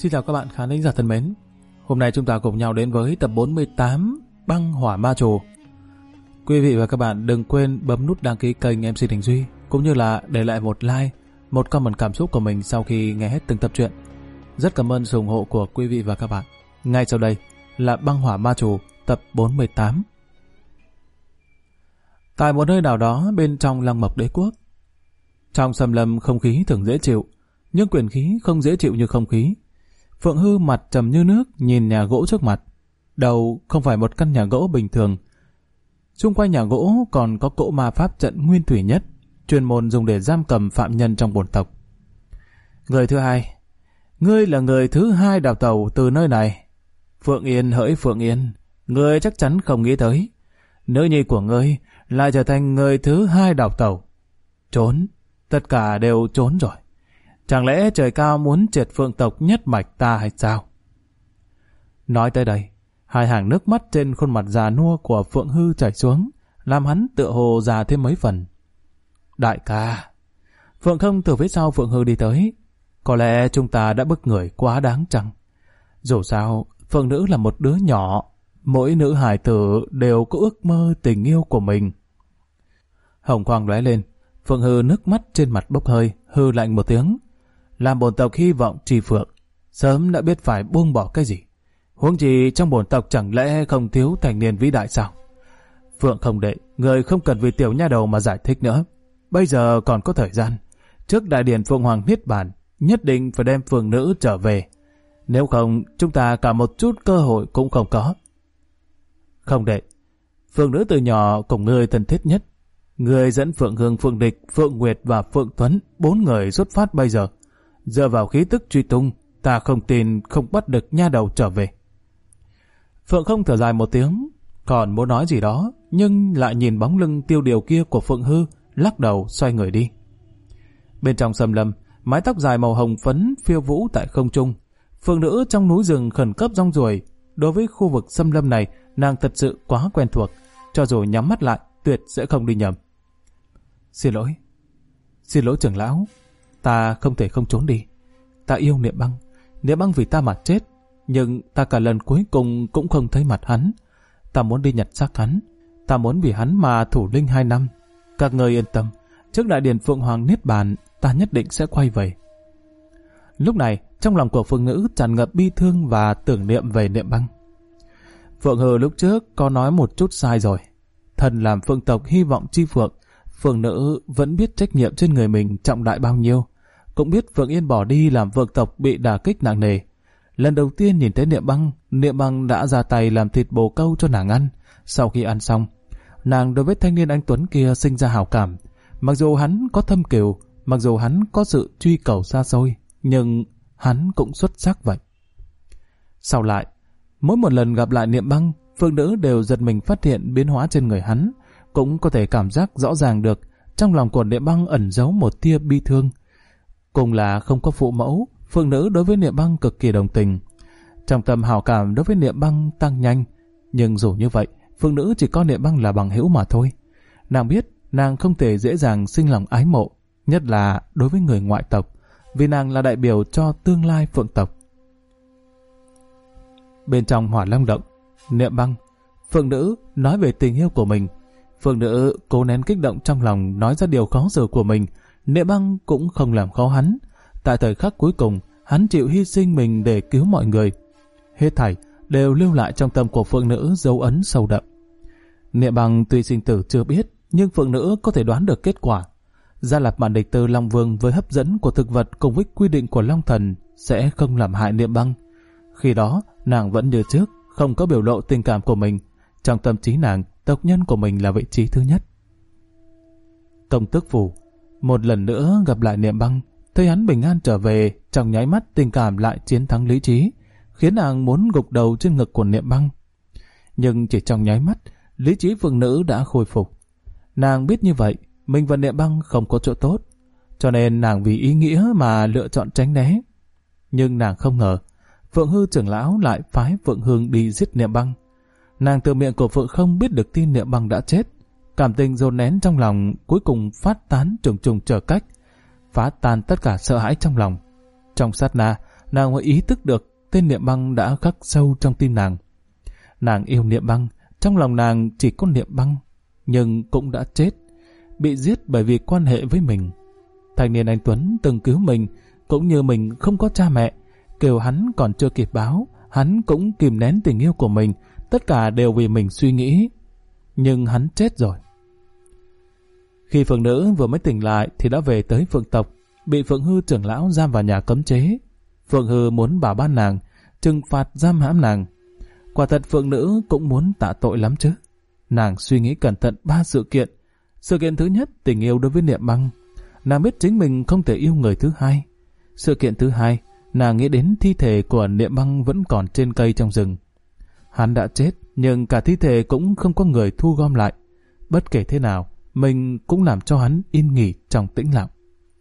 Xin chào các bạn khán thính giả thân mến. Hôm nay chúng ta cùng nhau đến với tập 48 Băng Hỏa Ma Trù. Quý vị và các bạn đừng quên bấm nút đăng ký kênh MC Đình Duy, cũng như là để lại một like, một comment cảm xúc của mình sau khi nghe hết từng tập truyện. Rất cảm ơn sự ủng hộ của quý vị và các bạn. Ngay sau đây là Băng Hỏa Ma Trù tập 48. Tại một nơi nào đó bên trong Lăng Mộc Đế Quốc, trong xâm lâm không khí thường dễ chịu, nhưng quyền khí không dễ chịu như không khí. Phượng Hư mặt trầm như nước nhìn nhà gỗ trước mặt. Đầu không phải một căn nhà gỗ bình thường. Xung quanh nhà gỗ còn có cỗ ma pháp trận nguyên thủy nhất, chuyên môn dùng để giam cầm phạm nhân trong bổn tộc. Người thứ hai, ngươi là người thứ hai đào tẩu từ nơi này. Phượng Yên hỡi Phượng Yên, ngươi chắc chắn không nghĩ tới, nữ nhi của ngươi lại trở thành người thứ hai đào tẩu. Trốn, tất cả đều trốn rồi. Chẳng lẽ trời cao muốn triệt Phượng tộc nhất mạch ta hay sao? Nói tới đây, hai hàng nước mắt trên khuôn mặt già nua của Phượng Hư chảy xuống, làm hắn tựa hồ già thêm mấy phần. Đại ca, Phượng Không từ phía sau Phượng Hư đi tới. Có lẽ chúng ta đã bức người quá đáng chăng? Dù sao, Phượng Nữ là một đứa nhỏ, mỗi nữ hài tử đều có ước mơ tình yêu của mình. Hồng quang lóe lên, Phượng Hư nước mắt trên mặt bốc hơi, hư lạnh một tiếng. Làm bổn tộc hy vọng trì phượng, sớm đã biết phải buông bỏ cái gì. Huống chi trong bổn tộc chẳng lẽ không thiếu thành niên vĩ đại sao? Phượng Không đệ, người không cần vì tiểu nha đầu mà giải thích nữa. Bây giờ còn có thời gian. Trước đại điển Phượng Hoàng Niết Bàn, nhất định phải đem Phượng Nữ trở về. Nếu không, chúng ta cả một chút cơ hội cũng không có. Không đệ, Phượng Nữ từ nhỏ cùng ngươi thân thiết nhất. Ngươi dẫn Phượng Hương, Phượng Địch, Phượng Nguyệt và Phượng Tuấn, 4 người xuất phát bây giờ. Dựa vào khí tức truy tung, ta không tin không bắt được nha đầu trở về. Phượng Không thở dài một tiếng, còn muốn nói gì đó, nhưng lại nhìn bóng lưng tiêu điều kia của Phượng Hư, lắc đầu xoay người đi. Bên trong xâm lâm, mái tóc dài màu hồng phấn phiêu vũ tại không trung. Phượng Nữ trong núi rừng khẩn cấp rong ruổi. Đối với khu vực xâm lâm này, nàng thật sự quá quen thuộc, cho dù nhắm mắt lại, tuyệt sẽ không đi nhầm. Xin lỗi trưởng lão, ta không thể không trốn đi. Ta yêu Niệm Băng vì ta mà chết, nhưng ta cả lần cuối cùng cũng không thấy mặt hắn. Ta muốn đi nhặt xác hắn, ta muốn vì hắn mà thủ linh 2 năm. Các người yên tâm, trước đại điển Phượng Hoàng Niết Bàn, ta nhất định sẽ quay về. Lúc này, trong lòng của Phượng Nữ tràn ngập bi thương và tưởng niệm về Niệm Băng. Phượng Hư lúc trước có nói một chút sai rồi. Thần làm Phượng tộc hy vọng chi phượng, Phượng Nữ vẫn biết trách nhiệm trên người mình trọng đại bao nhiêu, cũng biết Phượng Yên bỏ đi làm Phượng tộc bị đả kích nặng nề. Lần đầu tiên nhìn thấy Niệm Băng đã ra tay làm thịt bồ câu cho nàng ăn. Sau khi ăn xong, nàng đối với thanh niên anh tuấn kia sinh ra hảo cảm. Mặc dù hắn có thâm cừu, mặc dù hắn có sự truy cầu xa xôi, nhưng hắn cũng xuất sắc vậy. Sau lại, mỗi một lần gặp lại Niệm Băng, Phượng Nữ đều giật mình phát hiện biến hóa trên người hắn, cũng có thể cảm giác rõ ràng được trong lòng của Niệm Băng ẩn giấu một tia bi thương. Cùng là không có phụ mẫu, Phượng Nữ đối với Niệm Băng cực kỳ đồng tình. Trong tâm hảo cảm đối với Niệm Băng tăng nhanh, nhưng dù như vậy, Phượng Nữ chỉ coi Niệm Băng là bằng hữu mà thôi. Nàng biết nàng không thể dễ dàng sinh lòng ái mộ, nhất là đối với người ngoại tộc, vì nàng là đại biểu cho tương lai Phượng tộc. Bên trong Hỏa Long Động, Niệm Băng, Phượng Nữ nói về tình yêu của mình. Phượng Nữ cố nén kích động trong lòng nói ra điều khó xử của mình. Niệm Băng cũng không làm khó hắn. Tại thời khắc cuối cùng, hắn chịu hy sinh mình để cứu mọi người. Hết thảy đều lưu lại trong tâm của Phượng Nữ dấu ấn sâu đậm. Niệm Băng tuy sinh tử chưa biết, nhưng Phượng Nữ có thể đoán được kết quả. Gia lập bản địch từ Long Vương với hấp dẫn của thực vật cùng với quy định của Long Thần sẽ không làm hại Niệm Băng. Khi đó, nàng vẫn như trước, không có biểu lộ tình cảm của mình. Trong tâm trí nàng, tộc nhân của mình là vị trí thứ nhất. Công Tước Phủ một lần nữa gặp lại Niệm Băng, thấy hắn bình an trở về, trong nháy mắt tình cảm lại chiến thắng lý trí, khiến nàng muốn gục đầu trên ngực của Niệm Băng. Nhưng chỉ trong nháy mắt, lý trí Phượng Nữ đã khôi phục. Nàng biết như vậy, mình và Niệm Băng không có chỗ tốt, cho nên nàng vì ý nghĩa mà lựa chọn tránh né. Nhưng nàng không ngờ, Phượng Hư trưởng lão lại phái Phượng Hương đi giết Niệm Băng. Nàng từ miệng của Phượng Không biết được tin Niệm Băng đã chết. Cảm tình dồn nén trong lòng cuối cùng phát tán trùng trùng trở cách, phá tan tất cả sợ hãi trong lòng. Trong sát na, nàng mới ý thức được tên Niệm Băng đã khắc sâu trong tim nàng. Nàng yêu Niệm Băng, trong lòng nàng chỉ có Niệm Băng, nhưng cũng đã chết, bị giết bởi vì quan hệ với mình. Thanh niên anh Tuấn từng cứu mình, cũng như mình không có cha mẹ, kêu hắn còn chưa kịp báo, hắn cũng kìm nén tình yêu của mình, tất cả đều vì mình suy nghĩ. Nhưng hắn chết rồi. Khi Phượng Nữ vừa mới tỉnh lại thì đã về tới Phượng tộc, bị Phượng Hư trưởng lão giam vào nhà cấm chế. Phượng Hư muốn bảo ban nàng, trừng phạt giam hãm nàng. Quả thật Phượng Nữ cũng muốn tạ tội lắm chứ. Nàng suy nghĩ cẩn thận 3 sự kiện. Sự kiện thứ nhất, tình yêu đối với Niệm Băng. Nàng biết chính mình không thể yêu người thứ hai. Sự kiện thứ hai, nàng nghĩ đến thi thể của Niệm Băng vẫn còn trên cây trong rừng. Hắn đã chết, nhưng cả thi thể cũng không có người thu gom lại. Bất kể thế nào, mình cũng làm cho hắn yên nghỉ trong tĩnh lặng.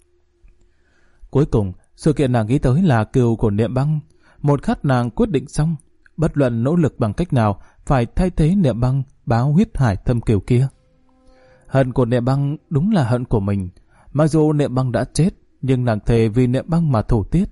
Cuối cùng, sự kiện nàng nghĩ tới là cừu của Niệm Băng. Một khắc nàng quyết định xong, bất luận nỗ lực bằng cách nào, phải thay thế Niệm Băng báo huyết hải thâm cừu kia. Hận của Niệm Băng đúng là hận của mình. Mặc dù Niệm Băng đã chết, nhưng nàng thề vì Niệm Băng mà thủ tiết.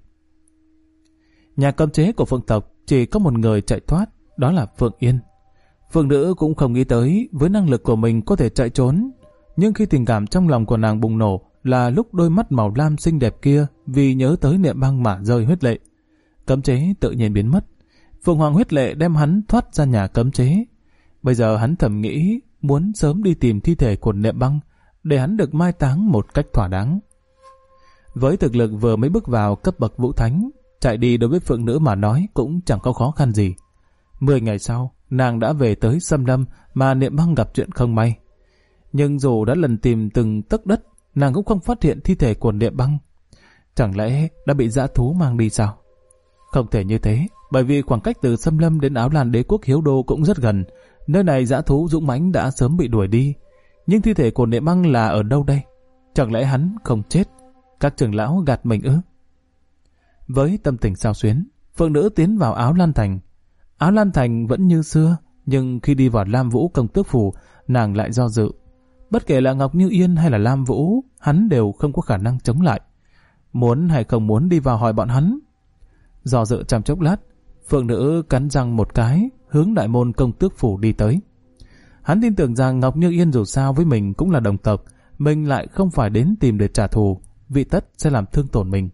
Nhà cấm chế của Phượng tộc chỉ có một người chạy thoát, đó là Phượng Yên. Phượng Nữ cũng không nghĩ tới với năng lực của mình có thể chạy trốn, nhưng khi tình cảm trong lòng của nàng bùng nổ là lúc đôi mắt màu lam xinh đẹp kia vì nhớ tới Niệm Băng mà rơi huyết lệ. Cấm chế tự nhiên biến mất. Phượng Hoàng huyết lệ đem hắn thoát ra nhà cấm chế. Bây giờ hắn thầm nghĩ muốn sớm đi tìm thi thể của Niệm Băng để hắn được mai táng một cách thỏa đáng. Với thực lực vừa mới bước vào cấp bậc vũ thánh, chạy đi đối với Phượng Nữ mà nói cũng chẳng có khó khăn gì. 10 ngày sau, nàng đã về tới Sâm Lâm mà Niệm Băng gặp chuyện không may. Nhưng dù đã lần tìm từng tấc đất, nàng cũng không phát hiện thi thể của Niệm Băng. Chẳng lẽ đã bị dã thú mang đi sao? Không thể như thế, bởi vì khoảng cách từ Sâm Lâm đến Áo Lan Đế quốc Hiếu Đô cũng rất gần. Nơi này dã thú dũng mãnh đã sớm bị đuổi đi. Nhưng thi thể của Niệm Băng là ở đâu đây? Chẳng lẽ hắn không chết? Các trưởng lão gạt mình ư? Với tâm tình xao xuyến, Phượng Nữ tiến vào Áo Lan Thành. Áo Lan Thành vẫn như xưa, nhưng khi đi vào Lam Vũ Công Tước Phủ, nàng lại do dự. Bất kể là Ngọc Như Yên hay là Lam Vũ, hắn đều không có khả năng chống lại. Muốn hay không muốn đi vào hỏi bọn hắn. Do dự trong chốc lát, Phượng Nữ cắn răng một cái, hướng đại môn Công Tước Phủ đi tới. Hắn tin tưởng rằng Ngọc Như Yên dù sao với mình cũng là đồng tộc, mình lại không phải đến tìm để trả thù, vì tất sẽ làm thương tổn mình.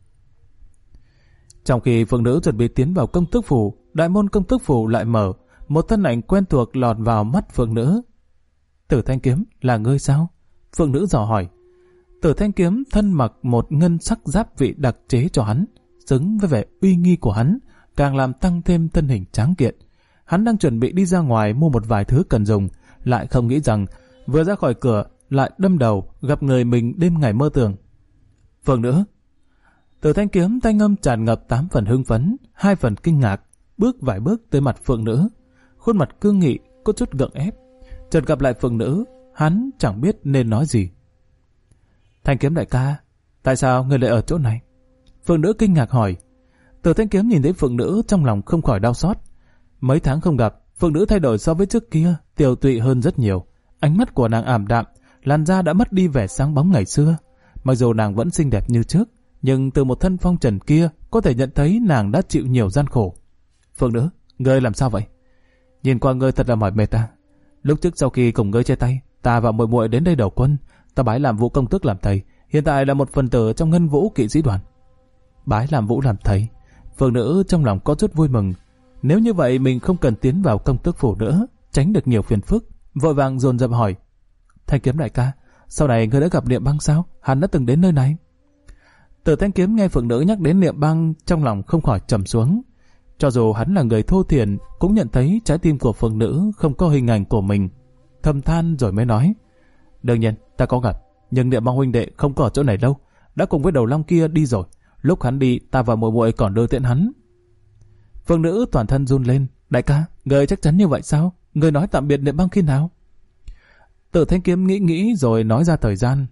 Trong khi Phượng Nữ chuẩn bị tiến vào Công Tước Phủ, đại môn Công Tước Phủ lại mở, một thân ảnh quen thuộc lọt vào mắt Phượng Nữ. Tử Thanh Kiếm, là ngươi sao? Phượng Nữ dò hỏi. Tử Thanh Kiếm thân mặc một ngân sắc giáp vị đặc chế cho hắn, xứng với vẻ uy nghi của hắn, càng làm tăng thêm thân hình tráng kiện. Hắn đang chuẩn bị đi ra ngoài mua một vài thứ cần dùng, lại không nghĩ rằng vừa ra khỏi cửa lại đâm đầu gặp người mình đêm ngày mơ tưởng. Phượng Nữ. Tử Thanh Kiếm thanh âm tràn ngập 8 phần hưng phấn, 2 phần kinh ngạc, bước vài bước tới mặt Phượng Nữ. Khuôn mặt cương nghị, có chút gượng ép. Chợt gặp lại Phượng Nữ, hắn chẳng biết nên nói gì. Thanh Kiếm đại ca, tại sao người lại ở chỗ này? Phượng Nữ kinh ngạc hỏi. Tử Thanh Kiếm nhìn thấy Phượng Nữ trong lòng không khỏi đau xót. Mấy tháng không gặp, Phượng Nữ thay đổi so với trước kia, tiều tụy hơn rất nhiều. Ánh mắt của nàng ảm đạm, làn da đã mất đi vẻ sáng bóng ngày xưa. Mặc dù nàng vẫn xinh đẹp như trước, nhưng từ một thân phong trần kia có thể nhận thấy nàng đã chịu nhiều gian khổ. Phượng Nữ, ngươi làm sao vậy? Nhìn qua ngươi thật là mỏi mệt ta. Lúc trước sau khi cùng ngươi chia tay, ta và muội muội đến đây đầu quân, ta bái làm Vũ công tước làm thầy, hiện tại là một phần tử trong Ngân Vũ kỵ sĩ đoàn. Bái làm Vũ làm thầy? Phượng Nữ trong lòng có chút vui mừng. Nếu như vậy mình không cần tiến vào công tước phủ nữa, tránh được nhiều phiền phức. Vội vàng dồn dập hỏi. Thanh Kiếm đại ca, sau này ngươi đã gặp Niệm Băng sao? Hắn đã từng đến nơi này. Tử Thanh Kiếm nghe Phượng Nữ nhắc đến Niệm Băng, trong lòng không khỏi trầm xuống. Cho dù hắn là người thô thiển, cũng nhận thấy trái tim của Phượng Nữ không có hình ảnh của mình. Thầm than rồi mới nói. Đương nhiên, ta có gặp, nhưng Niệm Băng huynh đệ không có ở chỗ này đâu, đã cùng với Đầu Long kia đi rồi. Lúc hắn đi, ta và muội muội còn đưa tiễn hắn. Phượng Nữ toàn thân run lên. Đại ca, người chắc chắn như vậy sao? Người nói tạm biệt Niệm Băng khi nào? Tử Thanh Kiếm nghĩ rồi nói ra thời gian.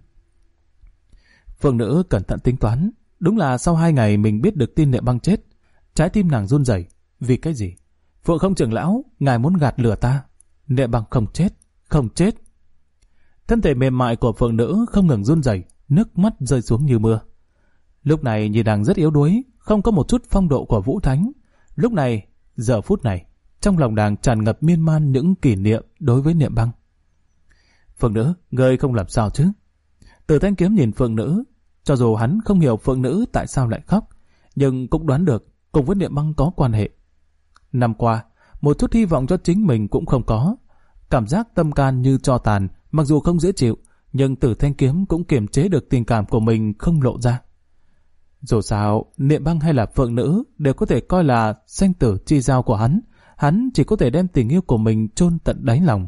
Phượng Nữ cẩn thận tính toán. Đúng là sau 2 ngày mình biết được tin Niệm Băng chết. Trái tim nàng run rẩy. Vì cái gì? Phượng Không trưởng lão, ngài muốn gạt lừa ta. Niệm Băng không chết, không chết. Thân thể mềm mại của Phượng Nữ không ngừng run rẩy, nước mắt rơi xuống như mưa. Lúc này nhìn nàng rất yếu đuối, không có một chút phong độ của Vũ Thánh. Lúc này, giờ phút này, trong lòng nàng tràn ngập miên man những kỷ niệm đối với Niệm Băng. Phượng Nữ, ngươi không làm sao chứ? Từ Thanh Kiếm nhìn Phượng Nữ, cho dù hắn không hiểu Phượng Nữ tại sao lại khóc, nhưng cũng đoán được cùng với Niệm Băng có quan hệ. Năm qua, một chút hy vọng cho chính mình cũng không có. Cảm giác tâm can như tro tàn, mặc dù không dễ chịu, nhưng Từ Thanh Kiếm cũng kiềm chế được tình cảm của mình không lộ ra. Dù sao, Niệm Băng hay là Phượng Nữ đều có thể coi là sinh tử chi giao của hắn chỉ có thể đem tình yêu của mình chôn tận đáy lòng.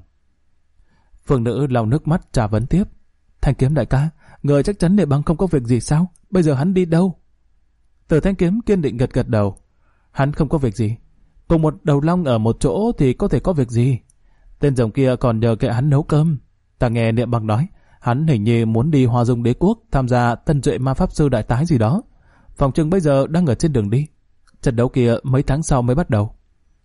Phượng Nữ lau nước mắt trả vấn tiếp. Thanh Kiếm đại ca, người chắc chắn Niệm Băng không có việc gì sao? Bây giờ hắn đi đâu? Từ Thanh Kiếm kiên định gật đầu. Hắn không có việc gì. Cùng một đầu long ở một chỗ thì có thể có việc gì? Tên rồng kia còn nhờ kệ hắn nấu cơm. Ta nghe Niệm Băng nói, hắn hình như muốn đi Hoa Dung Đế Quốc tham gia tân duệ ma pháp sư đại tái gì đó. Phòng chừng bây giờ đang ở trên đường đi. Trận đấu kia mấy tháng sau mới bắt đầu.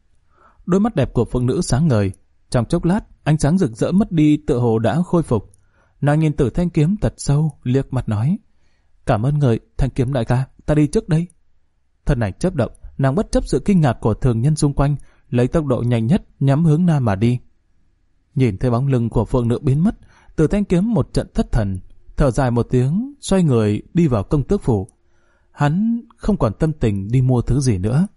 Đôi mắt đẹp của Phượng Nữ sáng ngời. Trong chốc lát, ánh sáng rực rỡ mất đi, tựa hồ đã khôi phục. Nàng nhìn Tử Thanh Kiếm thật sâu, liếc mặt nói: Cảm ơn người, Thanh Kiếm đại ca, ta đi trước đây. Thân ảnh chớp động, nàng bất chấp sự kinh ngạc của thường nhân xung quanh, lấy tốc độ nhanh nhất nhắm hướng nam mà đi. Nhìn thấy bóng lưng của Phượng Nữ biến mất, Tử Thanh Kiếm một trận thất thần, thở dài một tiếng, xoay người đi vào công tước phủ. Hắn không còn tâm tình đi mua thứ gì nữa.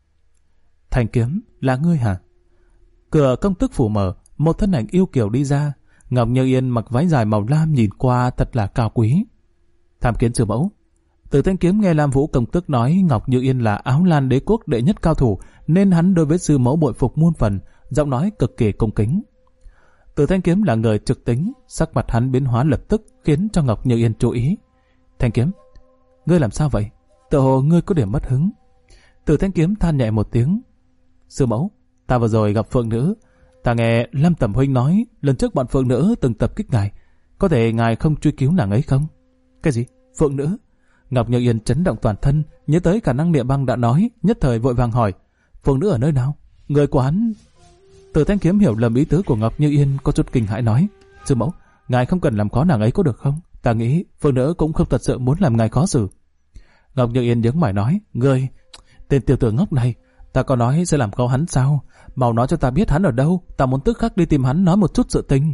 Thanh Kiếm, là ngươi hả? Cửa công tước phủ mở, một thân ảnh yêu kiều đi ra. Ngọc Như Yên mặc váy dài màu lam nhìn qua thật là cao quý. Tham kiến sư mẫu. Từ Thanh Kiếm nghe Lam Vũ công tước nói Ngọc Như Yên là Áo Lan Đế Quốc đệ nhất cao thủ, nên hắn đối với sư mẫu bội phục muôn phần, giọng nói cực kỳ cung kính. Từ Thanh Kiếm là người trực tính, sắc mặt hắn biến hóa lập tức khiến cho Ngọc Như Yên chú ý. Thanh Kiếm, ngươi làm sao vậy? Tựa hồ ngươi có điểm mất hứng. Từ Thanh Kiếm than nhẹ một tiếng. Sư mẫu, ta vừa rồi gặp Phượng Nữ. Ta nghe Lâm Tẩm Huynh nói lần trước bọn Phượng Nữ từng tập kích ngài. Có thể ngài không truy cứu nàng ấy không? Cái gì? Phượng Nữ? Ngọc Như Yên chấn động toàn thân, nhớ tới khả năng Niệm Băng đã nói, nhất thời vội vàng hỏi: Phượng Nữ ở nơi nào? Người của hắn? Từ Thanh Kiếm hiểu lầm ý tứ của Ngọc Như Yên, có chút kinh hãi nói: Sư mẫu, ngài không cần làm khó nàng ấy có được không? Ta nghĩ Phượng Nữ cũng không thật sự muốn làm ngài khó xử. Ngọc Như Yên nhướng mày nói: Ngươi, tên tiểu tử ngốc này, ta có nói sẽ làm khó hắn sao? Mau nói cho ta biết hắn ở đâu, ta muốn tức khắc đi tìm hắn nói một chút sự tình.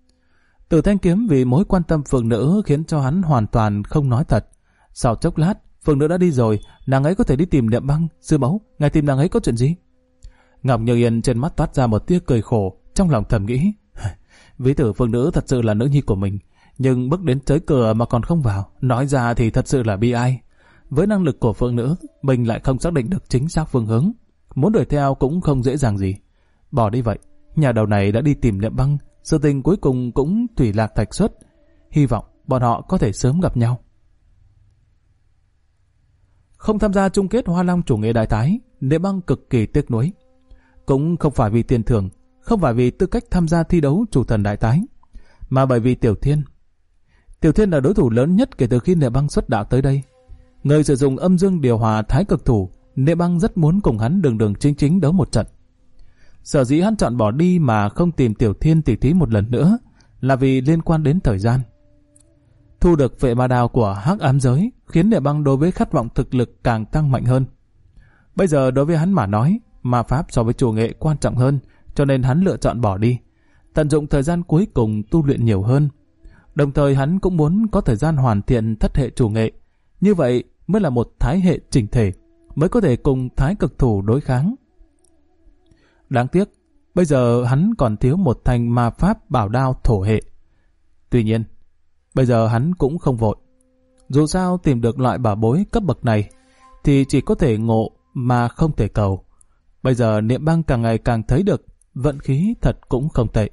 Từ Thanh Kiếm vì mối quan tâm Phượng Nữ khiến cho hắn hoàn toàn không nói thật. Sau chốc lát, Phượng Nữ đã đi rồi, nàng ấy có thể đi tìm Niệm Băng. Sư mẫu, ngài tìm nàng ấy có chuyện gì? Ngọc Như Yên trên mắt toát ra một tia cười khổ, trong lòng thầm nghĩ: Ví tử Phượng Nữ thật sự là nữ nhi của mình, nhưng bước đến tới cửa mà còn không vào, nói ra thì thật sự là bi ai. Với năng lực của Phượng Nữ, mình lại không xác định được chính xác phương hướng, muốn đuổi theo cũng không dễ dàng gì. Bỏ đi vậy, nhà đầu này đã đi tìm Niệm Băng, sự tình cuối cùng cũng thủy lạc thạch xuất. Hy vọng bọn họ có thể sớm gặp nhau. Không tham gia chung kết Hoa Long chủ nghệ đại tái, Niệm Băng cực kỳ tiếc nuối. Cũng không phải vì tiền thưởng, không phải vì tư cách tham gia thi đấu chủ thần đại tái, mà bởi vì Tiểu Thiên. Tiểu Thiên là đối thủ lớn nhất kể từ khi Niệm Băng xuất đạo tới đây. Người sử dụng âm dương điều hòa thái cực thủ, Niệm Băng rất muốn cùng hắn đường đường chính chính đấu một trận. Sở dĩ hắn chọn bỏ đi mà không tìm Tiểu Thiên tỉ thí một lần nữa là vì liên quan đến thời gian. Thu được phệ ma đao của Hắc Ám Giới khiến Niệm Băng đối với khát vọng thực lực càng tăng mạnh hơn. Bây giờ đối với hắn mà nói, ma pháp so với chủ nghệ quan trọng hơn, cho nên hắn lựa chọn bỏ đi, tận dụng thời gian cuối cùng tu luyện nhiều hơn. Đồng thời hắn cũng muốn có thời gian hoàn thiện thất hệ chủ nghệ, như vậy mới là một thái hệ chỉnh thể, mới có thể cùng thái cực thủ đối kháng. Đáng tiếc, bây giờ hắn còn thiếu một thanh ma pháp bảo đao thổ hệ. Tuy nhiên, bây giờ hắn cũng không vội. Dù sao tìm được loại bảo bối cấp bậc này thì chỉ có thể ngộ mà không thể cầu. Bây giờ Niệm Băng càng ngày càng thấy được vận khí thật cũng không tệ.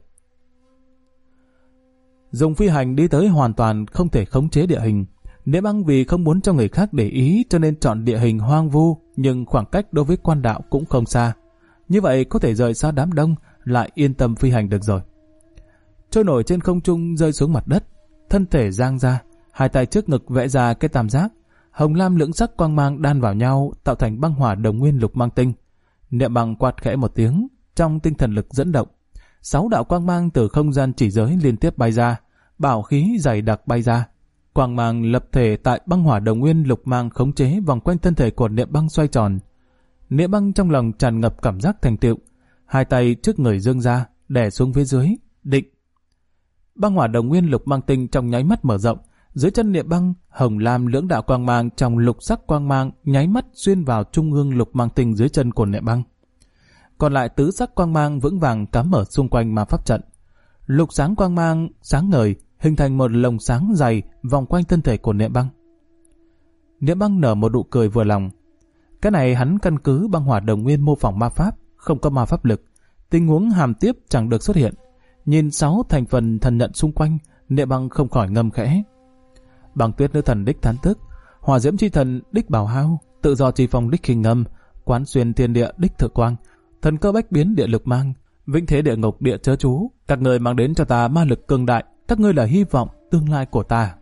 Dùng phi hành đi tới hoàn toàn không thể khống chế địa hình. Niệm Băng vì không muốn cho người khác để ý cho nên chọn địa hình hoang vu, nhưng khoảng cách đối với quan đạo cũng không xa. Như vậy có thể rời xa đám đông, lại yên tâm phi hành được rồi. Trôi nổi trên không trung rơi xuống mặt đất, thân thể giang ra, hai tay trước ngực vẽ ra cái tam giác, hồng lam lưỡng sắc quang mang đan vào nhau tạo thành băng hỏa đồng nguyên lục mang tinh. Niệm Băng quát khẽ một tiếng, trong tinh thần lực dẫn động, 6 đạo quang mang từ không gian chỉ giới liên tiếp bay ra, bảo khí dày đặc bay ra. quang mang lập thể tại băng hỏa đồng nguyên lục mang khống chế vòng quanh thân thể của Niệm Băng xoay tròn. Niệm Băng trong lòng tràn ngập cảm giác thành tựu, hai tay trước người giương ra, đè xuống phía dưới, định. Băng hỏa đồng nguyên lục mang tinh trong nháy mắt mở rộng, dưới chân Niệm Băng, hồng lam lưỡng đạo quang mang trong lục sắc quang mang nháy mắt xuyên vào trung ương lục mang tinh dưới chân của Niệm Băng. Còn lại tứ sắc quang mang vững vàng cắm ở xung quanh ma pháp trận. Lục sáng quang mang sáng ngời, hình thành một lồng sáng dày vòng quanh thân thể của Niệm Băng. Niệm Băng nở một nụ cười vừa lòng. Cái này hắn căn cứ băng hỏa đồng nguyên mô phỏng ma pháp, không có ma pháp lực, tình huống hàm tiếp chẳng được xuất hiện. Nhìn 6 thành phần thần nhận xung quanh, Niệm Băng không khỏi ngâm khẽ. Băng tuyết nữ thần đích thán tức, hỏa diễm chi thần đích bảo hao, tự do chi phong đích khinh ngâm, quán xuyên thiên địa đích thượng quang, thần cơ bách biến địa lực mang, vĩnh thế địa ngục địa chớ chú, các người mang đến cho ta ma lực cường đại, các ngươi là hy vọng tương lai của ta.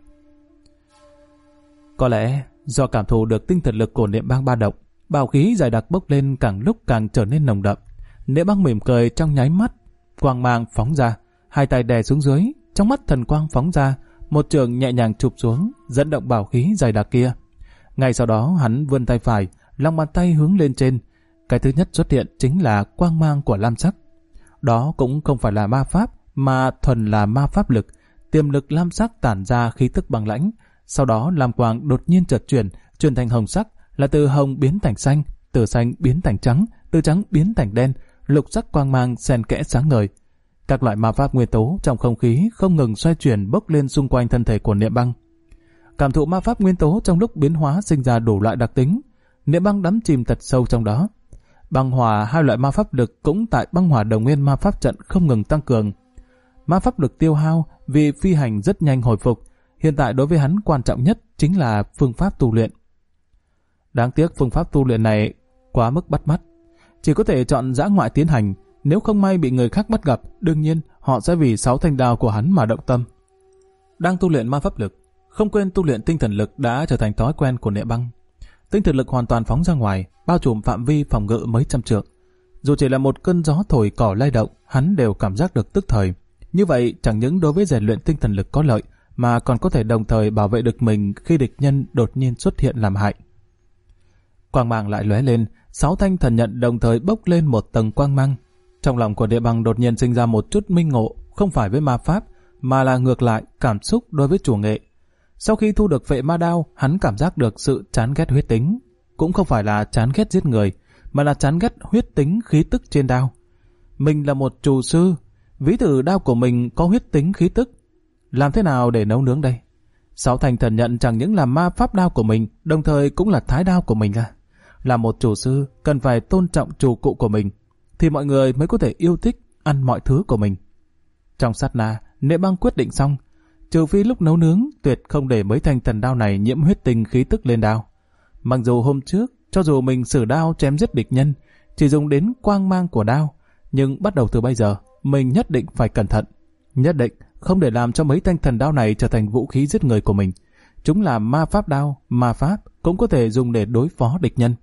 Có lẽ do cảm thụ được tinh thần lực của Niệm Băng ba động, bảo khí dày đặc bốc lên càng lúc càng trở nên nồng đậm. Niệm Băng mỉm cười trong nháy mắt, quang mang phóng ra, hai tay đè xuống dưới, trong mắt thần quang phóng ra, một trường nhẹ nhàng chụp xuống, dẫn động bảo khí dày đặc kia. Ngay sau đó hắn vươn tay phải, lòng bàn tay hướng lên trên. Cái thứ nhất xuất hiện chính là quang mang của lam sắc. Đó cũng không phải là ma pháp, mà thuần là ma pháp lực. Tiềm lực lam sắc tản ra khí tức băng lãnh. Sau đó lam quang đột nhiên chợt chuyển thành hồng sắc, là từ hồng biến thành xanh, từ xanh biến thành trắng, từ trắng biến thành đen, lục sắc quang mang xen kẽ sáng ngời. Các loại ma pháp nguyên tố trong không khí không ngừng xoay chuyển bốc lên xung quanh thân thể của Niệm Băng. Cảm thụ ma pháp nguyên tố trong lúc biến hóa sinh ra đủ loại đặc tính, Niệm Băng đắm chìm thật sâu trong đó. Băng hỏa, hai loại ma pháp lực cũng tại băng hỏa đồng nguyên ma pháp trận không ngừng tăng cường. Ma pháp lực tiêu hao vì phi hành rất nhanh hồi phục. Hiện tại đối với hắn quan trọng nhất chính là phương pháp tu luyện. Đáng tiếc phương pháp tu luyện này quá mức bắt mắt, chỉ có thể chọn dã ngoại tiến hành. Nếu không may bị người khác bắt gặp, đương nhiên họ sẽ vì 6 thanh đao của hắn mà động tâm. Đang tu luyện ma pháp lực, không quên tu luyện tinh thần lực đã trở thành thói quen của Niệm Băng. Tinh thần lực hoàn toàn phóng ra ngoài, bao trùm phạm vi phòng ngự mấy trăm trượng. Dù chỉ là một cơn gió thổi cỏ lay động, hắn đều cảm giác được tức thời. Như vậy chẳng những đối với rèn luyện tinh thần lực có lợi, mà còn có thể đồng thời bảo vệ được mình khi địch nhân đột nhiên xuất hiện làm hại. Quang mang lại lóe lên, 6 thanh thần nhận đồng thời bốc lên một tầng quang mang. Trong lòng của Niệm Băng đột nhiên sinh ra một chút minh ngộ, không phải với ma pháp, mà là ngược lại cảm xúc đối với chủ nghệ. Sau khi thu được phệ ma đao, hắn cảm giác được sự chán ghét huyết tính. Cũng không phải là chán ghét giết người, mà là chán ghét huyết tính khí tức trên đao. Mình là một trù sư, ví thử đao của mình có huyết tính khí tức. Làm thế nào để nấu nướng đây? 6 thanh thần nhận chẳng những là ma pháp đao của mình, đồng thời cũng là thái đao của mình à? Là một chủ sư, cần phải tôn trọng chủ cụ của mình, thì mọi người mới có thể yêu thích ăn mọi thứ của mình. Trong sát na, Niệm Băng quyết định xong, trừ phi lúc nấu nướng, tuyệt không để mấy thanh thần đao này nhiễm huyết tinh khí tức lên đao. Mặc dù hôm trước, cho dù mình sử đao chém giết địch nhân, chỉ dùng đến quang mang của đao, nhưng bắt đầu từ bây giờ, mình nhất định phải cẩn thận. Nhất định không để làm cho mấy thanh thần đao này trở thành vũ khí giết người của mình. Chúng là ma pháp đao, ma pháp cũng có thể dùng để đối phó địch nhân.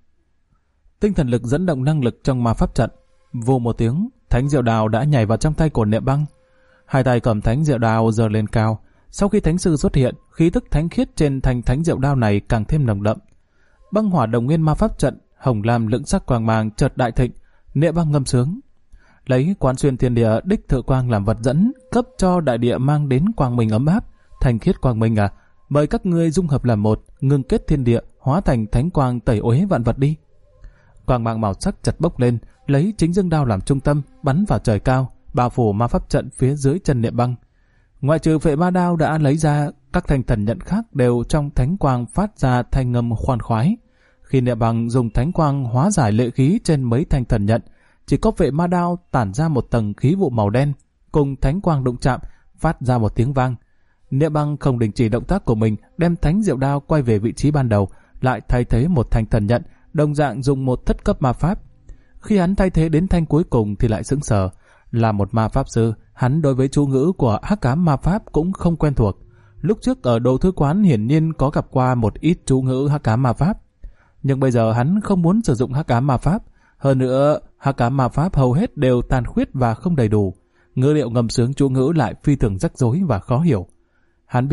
Tinh thần lực dẫn động năng lực trong ma pháp trận. Vù một tiếng, thánh diệu đào đã nhảy vào trong tay của Niệm Băng. Hai tay cầm thánh diệu đào giơ lên cao. Sau khi thánh sư xuất hiện, khí tức thánh khiết trên thanh thánh diệu đao này càng thêm nồng đậm. Băng hỏa đồng nguyên ma pháp trận, hồng lam lưỡng sắc quang mang chợt đại thịnh. Niệm Băng ngâm sướng, lấy quán xuyên thiên địa đích thượng quang làm vật dẫn, cấp cho đại địa mang đến quang minh ấm áp. Thanh khiết quang minh à, mời các ngươi dung hợp làm một, ngưng kết thiên địa, hóa thành thánh quang tẩy uế vạn vật đi. Quang mang màu sắc chật bốc lên, lấy chính dương đao làm trung tâm, bắn vào trời cao, bao phủ ma pháp trận phía dưới chân Niệm Băng. Ngoại trừ phệ ma đao đã lấy ra, các thanh thần nhận khác đều trong thánh quang phát ra thanh ngâm khoan khoái. Khi Niệm Băng dùng thánh quang hóa giải lệ khí trên mấy thanh thần nhận, chỉ có phệ ma đao tản ra một tầng khí vụ màu đen, cùng thánh quang đụng chạm, phát ra một tiếng vang. Niệm Băng không đình chỉ động tác của mình, đem thánh diệu đao quay về vị trí ban đầu, lại thay thế một thanh thần nhận, đồng dạng dùng một thất cấp ma pháp. Khi hắn thay thế đến thanh cuối cùng thì lại sững sờ. Là một ma pháp sư, hắn đối với chú ngữ của hắc ám ma pháp cũng không quen thuộc. Lúc trước ở đồ thư quán hiển nhiên có gặp qua một ít chú ngữ hắc ám ma pháp, nhưng bây giờ hắn không muốn sử dụng hắc ám ma pháp. Hơn nữa, hắc ám ma pháp hầu hết đều tàn khuyết và không đầy đủ. Ngữ liệu ngầm sướng chú ngữ lại phi thường rắc rối và khó hiểu. Hắn biết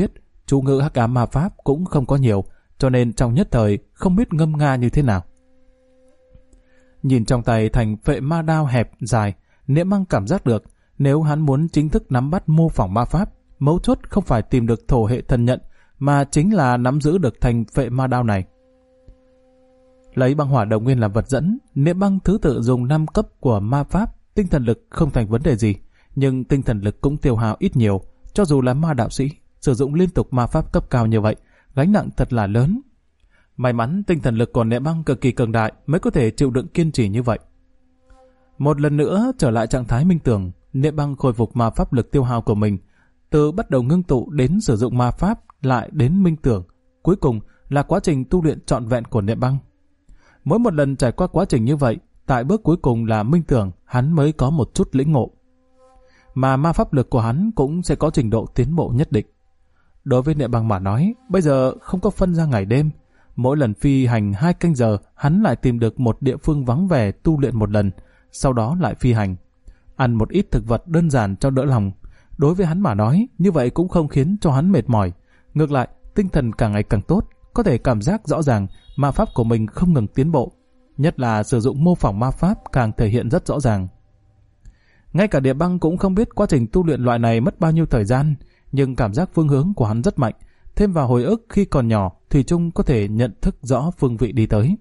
chú ngữ hắc ám ma pháp cũng không có nhiều, cho nên trong nhất thời không biết ngâm nga như thế nào. Nhìn trong tay thành phệ ma đao hẹp dài, Niệm Băng cảm giác được nếu hắn muốn chính thức nắm bắt mô phỏng ma pháp, mấu chốt không phải tìm được thổ hệ thần nhận, mà chính là nắm giữ được thành phệ ma đao này. Lấy băng hỏa đồng nguyên làm vật dẫn, Niệm Băng thứ tự dùng 5 cấp của ma pháp, tinh thần lực không thành vấn đề gì, nhưng tinh thần lực cũng tiêu hao ít nhiều, cho dù là ma đạo sĩ, sử dụng liên tục ma pháp cấp cao như vậy, gánh nặng thật là lớn. May mắn tinh thần lực của Niệm Băng cực kỳ cường đại mới có thể chịu đựng kiên trì như vậy. Một lần nữa trở lại trạng thái minh tưởng, Niệm Băng khôi phục ma pháp lực tiêu hao của mình, từ bắt đầu ngưng tụ đến sử dụng ma pháp lại đến minh tưởng, cuối cùng là quá trình tu luyện trọn vẹn của Niệm Băng. Mỗi một lần trải qua quá trình như vậy, tại bước cuối cùng là minh tưởng, hắn mới có một chút lĩnh ngộ. Mà ma pháp lực của hắn cũng sẽ có trình độ tiến bộ nhất định. Đối với Niệm Băng mà nói, bây giờ không có phân ra ngày đêm. Mỗi lần phi hành 2 canh giờ, hắn lại tìm được một địa phương vắng vẻ tu luyện một lần, sau đó lại phi hành. Ăn một ít thực vật đơn giản cho đỡ lòng. Đối với hắn mà nói, như vậy cũng không khiến cho hắn mệt mỏi. Ngược lại, tinh thần càng ngày càng tốt, có thể cảm giác rõ ràng ma pháp của mình không ngừng tiến bộ. Nhất là sử dụng mô phỏng ma pháp càng thể hiện rất rõ ràng. Ngay cả Niệm Băng cũng không biết quá trình tu luyện loại này mất bao nhiêu thời gian, nhưng cảm giác phương hướng của hắn rất mạnh. Thêm vào hồi ức khi còn nhỏ, Thủy chung có thể nhận thức rõ phương vị đi tới.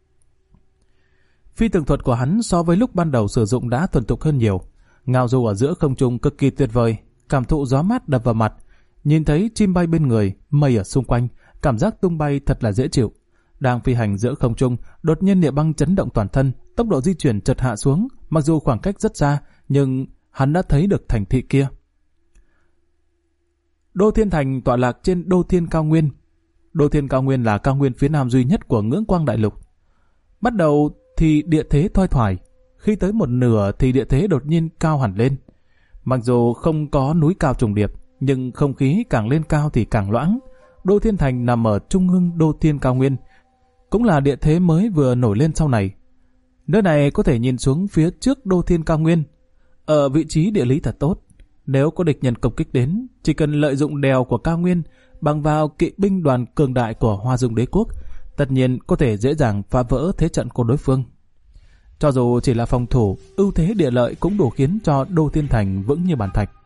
Phi tường thuật của hắn so với lúc ban đầu sử dụng đã thuần thục hơn nhiều. Ngao du ở giữa không trung cực kỳ tuyệt vời, cảm thụ gió mát đập vào mặt, nhìn thấy chim bay bên người, mây ở xung quanh, cảm giác tung bay thật là dễ chịu. Đang phi hành giữa không trung, đột nhiên Niệm Băng chấn động toàn thân, tốc độ di chuyển chợt hạ xuống, mặc dù khoảng cách rất xa, nhưng hắn đã thấy được thành thị kia. Đô Thiên Thành tọa lạc trên Đô Thiên Cao Nguyên. Đô Thiên Cao Nguyên là cao nguyên phía nam duy nhất của Ngưỡng Quang Đại Lục. Bắt đầu thì địa thế thoai thoải, khi tới một nửa thì địa thế đột nhiên cao hẳn lên. Mặc dù không có núi cao trùng điệp, nhưng không khí càng lên cao thì càng loãng. Đô Thiên Thành nằm ở trung ương Đô Thiên Cao Nguyên, cũng là địa thế mới vừa nổi lên sau này. Nơi này có thể nhìn xuống phía trước Đô Thiên Cao Nguyên, ở vị trí địa lý thật tốt. Nếu có địch nhân công kích đến, chỉ cần lợi dụng đèo của cao nguyên, bằng vào kỵ binh đoàn cường đại của Hoa Dung Đế Quốc, tất nhiên có thể dễ dàng phá vỡ thế trận của đối phương. Cho dù chỉ là phòng thủ, ưu thế địa lợi cũng đủ khiến cho Đô Thiên Thành vững như bàn thạch.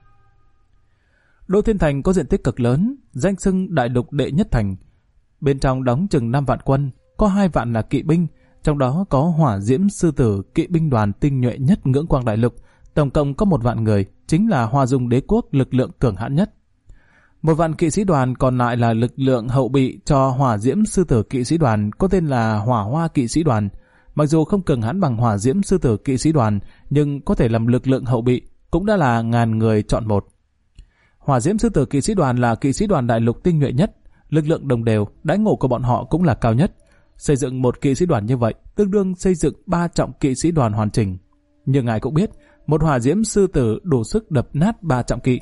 Đô Thiên Thành có diện tích cực lớn, danh xưng đại lục đệ nhất thành. Bên trong đóng chừng 5 vạn quân, có 2 vạn là kỵ binh, trong đó có Hỏa Diễm Sư Tử kỵ binh đoàn tinh nhuệ nhất Ngưỡng Quang Đại Lục. Tổng cộng có 1 vạn người, chính là Hoa Dung Đế Quốc lực lượng cường hãn nhất. 1 vạn kỵ sĩ đoàn còn lại là lực lượng hậu bị cho Hỏa Diễm Sư Tử kỵ sĩ đoàn, có tên là Hỏa Hoa kỵ sĩ đoàn. Mặc dù không cường hãn bằng Hỏa Diễm Sư Tử kỵ sĩ đoàn, nhưng có thể làm lực lượng hậu bị, cũng đã là ngàn người chọn một. Hỏa Diễm Sư Tử kỵ sĩ đoàn là kỵ sĩ đoàn đại lục tinh nhuệ nhất, lực lượng đồng đều, đãi ngộ của bọn họ cũng là cao nhất. Xây dựng một kỵ sĩ đoàn như vậy, tương đương xây dựng 3 trọng kỵ sĩ đoàn hoàn chỉnh. Nhưng ai cũng biết, một Hỏa Diễm Sư Tử đủ sức đập nát 3 trọng kỵ.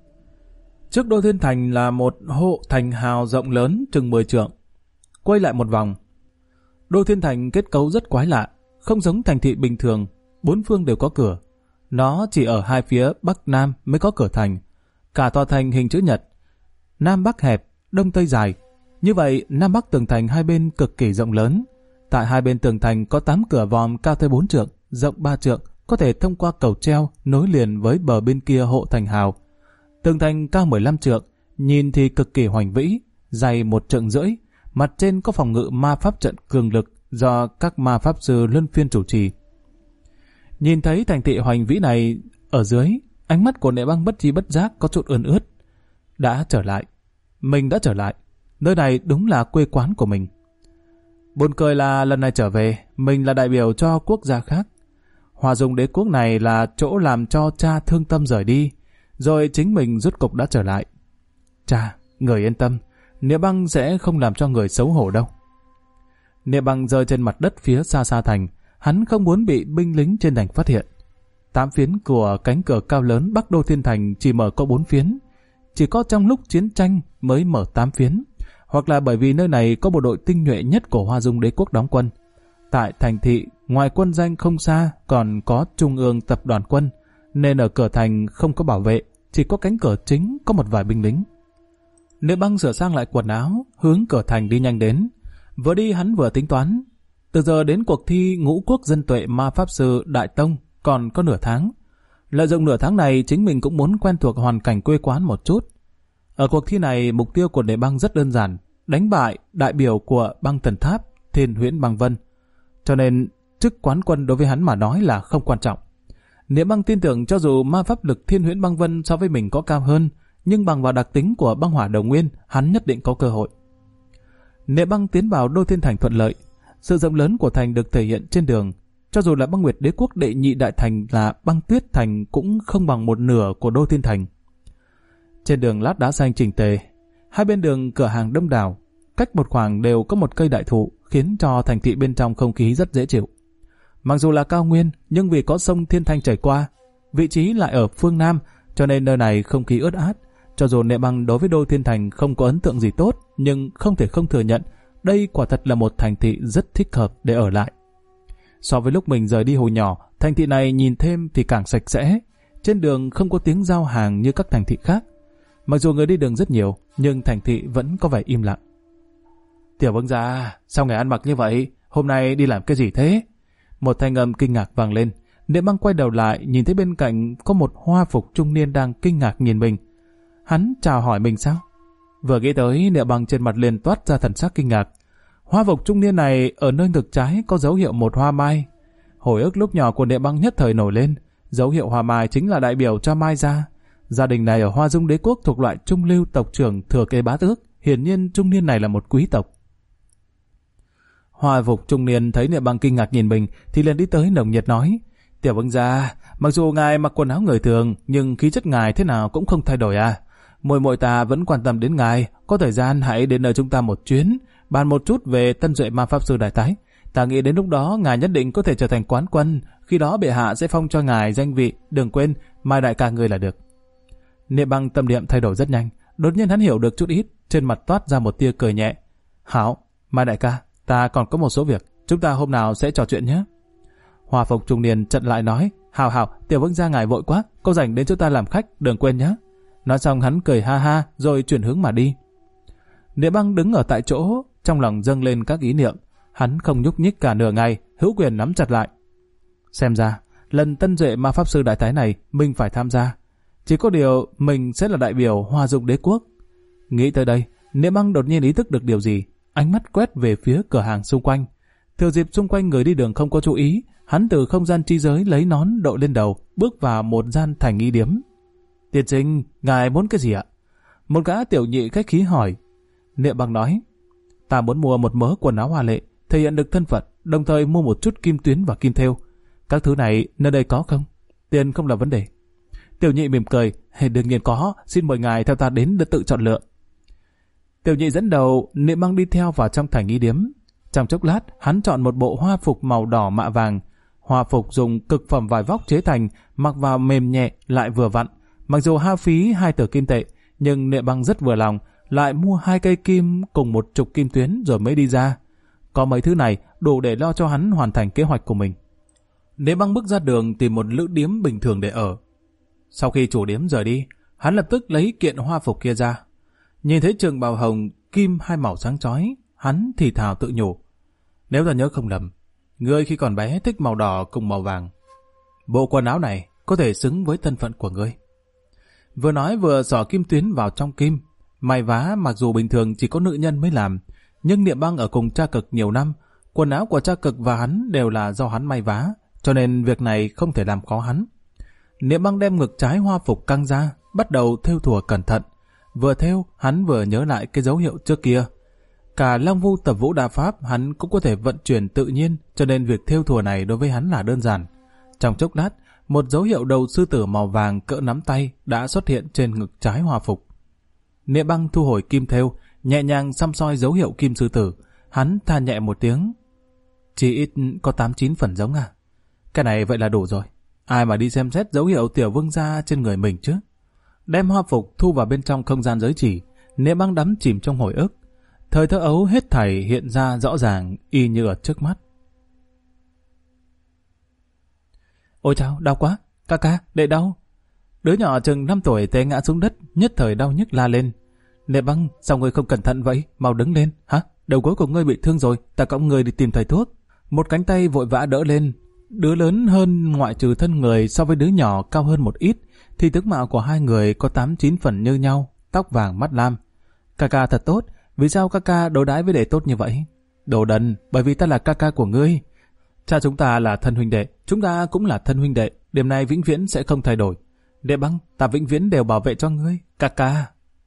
Trước Đô Thiên Thành là một hộ thành hào rộng lớn chừng 10 trượng. Quay lại một vòng. Đô Thiên Thành kết cấu rất quái lạ, không giống thành thị bình thường, 4 phương đều có cửa. Nó chỉ ở 2 phía Bắc Nam mới có cửa thành. Cả tòa thành hình chữ nhật, Nam Bắc hẹp, Đông Tây dài. Như vậy, Nam Bắc tường thành hai bên cực kỳ rộng lớn. Tại hai bên tường thành có 8 cửa vòm cao tới 4 trượng, rộng 3 trượng, có thể thông qua cầu treo nối liền với bờ bên kia hộ thành hào. Tường thành cao 15 trượng, nhìn thì cực kỳ hoành vĩ, dày 1,5 trượng. Mặt trên có phòng ngự ma pháp trận cường lực do các ma pháp sư luân phiên chủ trì. Nhìn thấy thành thị hoành vĩ này ở dưới, ánh mắt của Niệm Băng bất chi bất giác có chút ươn ướt. Đã trở lại. Mình đã trở lại. Nơi này đúng là quê quán của mình. Buồn cười là lần này trở về, mình là đại biểu cho quốc gia khác. Hoa Dung Đế Quốc này là chỗ làm cho cha thương tâm rời đi, rồi chính mình rốt cục đã trở lại. Cha, người yên tâm, Niệm Băng sẽ không làm cho người xấu hổ đâu. Niệm Băng rơi trên mặt đất phía xa xa thành, hắn không muốn bị binh lính trên thành phát hiện. 8 phiến của cánh cửa cao lớn Bắc Đô Thiên Thành chỉ mở có 4 phiến, chỉ có trong lúc chiến tranh mới mở 8 phiến, hoặc là bởi vì nơi này có bộ đội tinh nhuệ nhất của Hoa Dung Đế Quốc đóng quân. Tại thành thị, ngoài quân danh không xa còn có Trung ương tập đoàn quân, nên ở cửa thành không có bảo vệ, chỉ có cánh cửa chính có một vài binh lính. Niệm Băng sửa sang lại quần áo, hướng cửa thành đi nhanh đến. Vừa đi hắn vừa tính toán. Từ giờ đến cuộc thi ngũ quốc dân tuệ ma pháp sư Đại Tông còn có nửa tháng. Lợi dụng nửa tháng này, chính mình cũng muốn quen thuộc hoàn cảnh quê quán một chút. Ở cuộc thi này, mục tiêu của Niệm Băng rất đơn giản, đánh bại đại biểu của băng Thần Tháp, Thiên Huyễn Băng Vân. Cho nên, chức quán quân đối với hắn mà nói là không quan trọng. Niệm Băng tin tưởng cho dù ma pháp lực Thiên Huyễn Băng Vân so với mình có cao hơn, nhưng bằng vào đặc tính của băng hỏa đồng nguyên, hắn nhất định có cơ hội. Niệm Băng tiến vào Đô Thiên Thành thuận lợi. Sự rộng lớn của thành được thể hiện trên đường. Cho dù là Băng Nguyệt Đế Quốc đệ nhị đại thành là Băng Tuyết Thành cũng không bằng một nửa của Đô Thiên Thành. Trên đường lát đá xanh chỉnh tề, hai bên đường cửa hàng đông đảo, cách một khoảng đều có một cây đại thụ, khiến cho thành thị bên trong không khí rất dễ chịu. Mặc dù là cao nguyên, nhưng vì có sông Thiên Thanh chảy qua, vị trí lại ở phương Nam, cho nên nơi này không khí ướt át. Cho dù Niệm Băng đối với Đô Thiên Thành không có ấn tượng gì tốt, nhưng không thể không thừa nhận, đây quả thật là một thành thị rất thích hợp để ở lại. So với lúc mình rời đi hồi nhỏ, thành thị này nhìn thêm thì càng sạch sẽ. Trên đường không có tiếng giao hàng như các thành thị khác. Mặc dù người đi đường rất nhiều, nhưng thành thị vẫn có vẻ im lặng. Tiểu Vương gia, sao ngày ăn mặc như vậy? Hôm nay đi làm cái gì thế? Một thanh âm kinh ngạc vang lên. Niệm Băng quay đầu lại, nhìn thấy bên cạnh có một hoa phục trung niên đang kinh ngạc nhìn mình. Hắn chào hỏi mình sao? Vừa nghĩ tới, Niệm Băng trên mặt liền toát ra thần sắc kinh ngạc. Hoa phục trung niên này ở nơi ngực trái có dấu hiệu một hoa mai. Hồi ức lúc nhỏ của Niệm Băng nhất thời nổi lên. Dấu hiệu hoa mai chính là đại biểu cho Mai gia. Gia đình này ở Hoa Dung Đế Quốc thuộc loại trung lưu tộc trưởng thừa kế bá tước. Hiển nhiên trung niên này là một quý tộc. Hoa phục trung niên thấy Niệm Băng kinh ngạc nhìn mình thì liền đi tới nồng nhiệt nói: Tiểu Vương gia, mặc dù ngài mặc quần áo người thường, nhưng khí chất ngài thế nào cũng không thay đổi à? Muội muội ta vẫn quan tâm đến ngài, có thời gian hãy đến nơi chúng ta một chuyến, bàn một chút về Tân Duệ Ma Pháp Sư Đại Tái. Ta nghĩ đến lúc đó ngài nhất định có thể trở thành quán quân, khi đó bệ hạ sẽ phong cho ngài danh vị, đừng quên Mai đại ca người là được. Niệm Băng tâm niệm thay đổi rất nhanh, đột nhiên hắn hiểu được chút ít, trên mặt toát ra một tia cười nhẹ. Hảo, Mai đại ca, ta còn có một số việc, chúng ta hôm nào sẽ trò chuyện nhé. Hoa phục trung niên chặn lại nói: Hảo, Tiểu Vương gia ngài vội quá, có rảnh đến chỗ ta làm khách, đừng quên nhé. Nói xong hắn cười ha ha rồi chuyển hướng mà đi. Niệm Băng đứng ở tại chỗ, trong lòng dâng lên các ý niệm. Hắn không nhúc nhích cả nửa ngày, hữu quyền nắm chặt lại. Xem ra, lần Tân Duệ Ma Pháp Sư Đại Tái này mình phải tham gia. Chỉ có điều mình sẽ là đại biểu Hoa Dung Đế Quốc. Nghĩ tới đây, Niệm Băng đột nhiên ý thức được điều gì, ánh mắt quét về phía cửa hàng xung quanh. Thừa dịp xung quanh người đi đường không có chú ý, hắn từ không gian chi giới lấy nón đội lên đầu, bước vào một gian thành nghi điếm. Tiên sinh, ngài muốn cái gì ạ? Một gã tiểu nhị khách khí hỏi. Niệm Băng nói: Ta muốn mua một mớ quần áo hoa lệ, thể hiện được thân phận, đồng thời mua một chút kim tuyến và kim thêu. Các thứ này nơi đây có không? Tiền không là vấn đề. Tiểu nhị mỉm cười: Đương nhiên có, xin mời ngài theo ta đến để tự chọn lựa. Tiểu nhị dẫn đầu, Niệm Băng đi theo vào trong thành nghi điếm. Trong chốc lát, hắn chọn một bộ hoa phục màu đỏ mạ vàng. Hoa phục dùng cực phẩm vải vóc chế thành, mặc vào mềm nhẹ lại vừa vặn. Mặc dù hao phí 2 tờ kim tệ, nhưng Niệm Băng rất vừa lòng, lại mua 2 cây kim cùng 10 kim tuyến rồi mới đi ra. Có mấy thứ này đủ để lo cho hắn hoàn thành kế hoạch của mình. Niệm Băng bước ra đường tìm một lữ điếm bình thường để ở. Sau khi chủ điếm rời đi, hắn lập tức lấy kiện hoa phục kia ra. Nhìn thấy trường bào hồng, kim 2 màu sáng chói, hắn thì thào tự nhủ: Nếu ta nhớ không lầm, ngươi khi còn bé thích màu đỏ cùng màu vàng. Bộ quần áo này có thể xứng với thân phận của ngươi. Vừa nói vừa xỏ kim tuyến vào trong kim. May vá mặc dù bình thường chỉ có nữ nhân mới làm, nhưng Niệm Băng ở cùng cha Cực nhiều năm, quần áo của cha Cực và hắn đều là do hắn may vá, cho nên việc này không thể làm khó hắn. Niệm Băng đem ngực trái hoa phục căng ra, bắt đầu thêu thùa cẩn thận. Vừa thêu, hắn vừa nhớ lại cái dấu hiệu trước kia. Cả Long Vu Tập Vũ Đa Pháp hắn cũng có thể vận chuyển tự nhiên, cho nên việc thêu thùa này đối với hắn là đơn giản. Trong chốc lát, một dấu hiệu đầu sư tử màu vàng cỡ nắm tay đã xuất hiện trên ngực trái hoa phục. Niệm Băng thu hồi kim thêu, nhẹ nhàng xăm soi dấu hiệu kim sư tử. Hắn than nhẹ một tiếng: Chỉ ít có 8-9 phần giống à? Cái này vậy là đủ rồi. Ai mà đi xem xét dấu hiệu Tiểu Vương gia trên người mình chứ? Đem hoa phục thu vào bên trong không gian giới chỉ, Niệm Băng đắm chìm trong hồi ức. Thời thơ ấu hết thảy hiện ra rõ ràng y như ở trước mắt. Ôi chao, đau quá, ca, đệ đau. Đứa nhỏ chừng 5 tuổi té ngã xuống đất, nhất thời đau nhức la lên. Nệ Băng, sao ngươi không cẩn thận vậy? Mau đứng lên, hả? Đầu gối của ngươi bị thương rồi, ta cõng ngươi đi tìm thầy thuốc. Một cánh tay vội vã đỡ lên. Đứa lớn hơn ngoại trừ thân người so với đứa nhỏ cao hơn một ít, thì tướng mạo của hai người có 8-9 phần như nhau, tóc vàng mắt lam. Ca thật tốt, vì sao ca đối đãi với đệ tốt như vậy? Đồ đần, bởi vì ta là ca của ngươi. Cha chúng ta là thân huynh đệ, chúng ta cũng là thân huynh đệ, điểm này vĩnh viễn sẽ không thay đổi. Nệ Băng, ta vĩnh viễn đều bảo vệ cho ngươi, ca.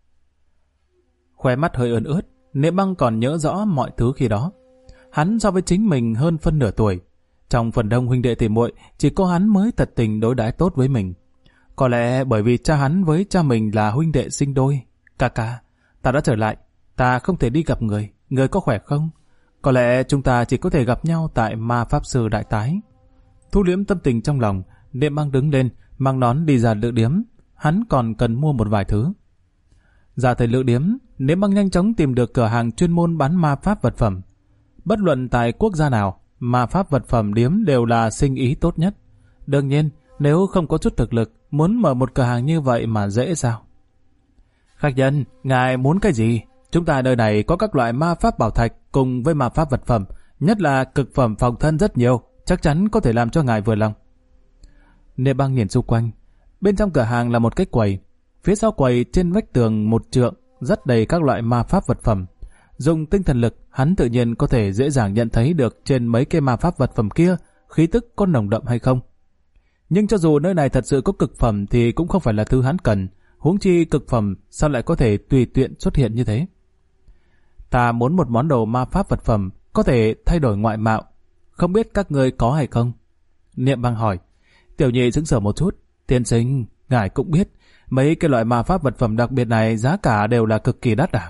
Khóe mắt hơi ươn ướt, Nệ Băng còn nhớ rõ mọi thứ khi đó. Hắn so với chính mình hơn phân nửa tuổi. Trong phần đông huynh đệ tỉ muội, chỉ có hắn mới thật tình đối đãi tốt với mình. Có lẽ bởi vì cha hắn với cha mình là huynh đệ sinh đôi. Ca, ta đã trở lại, ta không thể đi gặp người, người có khỏe không? Có lẽ chúng ta chỉ có thể gặp nhau tại ma pháp sư đại tái. Thu liễm tâm tình trong lòng, Nệ Băng đứng lên, mang nón đi ra lữ điếm. Hắn còn cần mua một vài thứ. Ra tới lữ điếm, Nệ Băng nhanh chóng tìm được cửa hàng chuyên môn bán ma pháp vật phẩm. Bất luận tại quốc gia nào, ma pháp vật phẩm điếm đều là sinh ý tốt nhất. Đương nhiên, nếu không có chút thực lực, muốn mở một cửa hàng như vậy mà dễ sao? Khách nhân, ngài muốn cái gì? Chúng ta nơi này có các loại ma pháp bảo thạch cùng với ma pháp vật phẩm, nhất là cực phẩm phòng thân rất nhiều, chắc chắn có thể làm cho ngài vừa lòng. Nệ Băng nhìn xung quanh, bên trong cửa hàng là một cái quầy, phía sau quầy trên vách tường một trượng rất đầy các loại ma pháp vật phẩm. Dùng tinh thần lực, hắn tự nhiên có thể dễ dàng nhận thấy được trên mấy cái ma pháp vật phẩm kia khí tức có nồng đậm hay không. Nhưng cho dù nơi này thật sự có cực phẩm thì cũng không phải là thứ hắn cần, huống chi cực phẩm sao lại có thể tùy tiện xuất hiện như thế. Ta muốn một món đồ ma pháp vật phẩm có thể thay đổi ngoại mạo, không biết các ngươi có hay không? Niệm Băng hỏi. Tiểu nhị sững sờ một chút. Tiên sinh, ngài cũng biết, mấy cái loại ma pháp vật phẩm đặc biệt này giá cả đều là cực kỳ đắt à?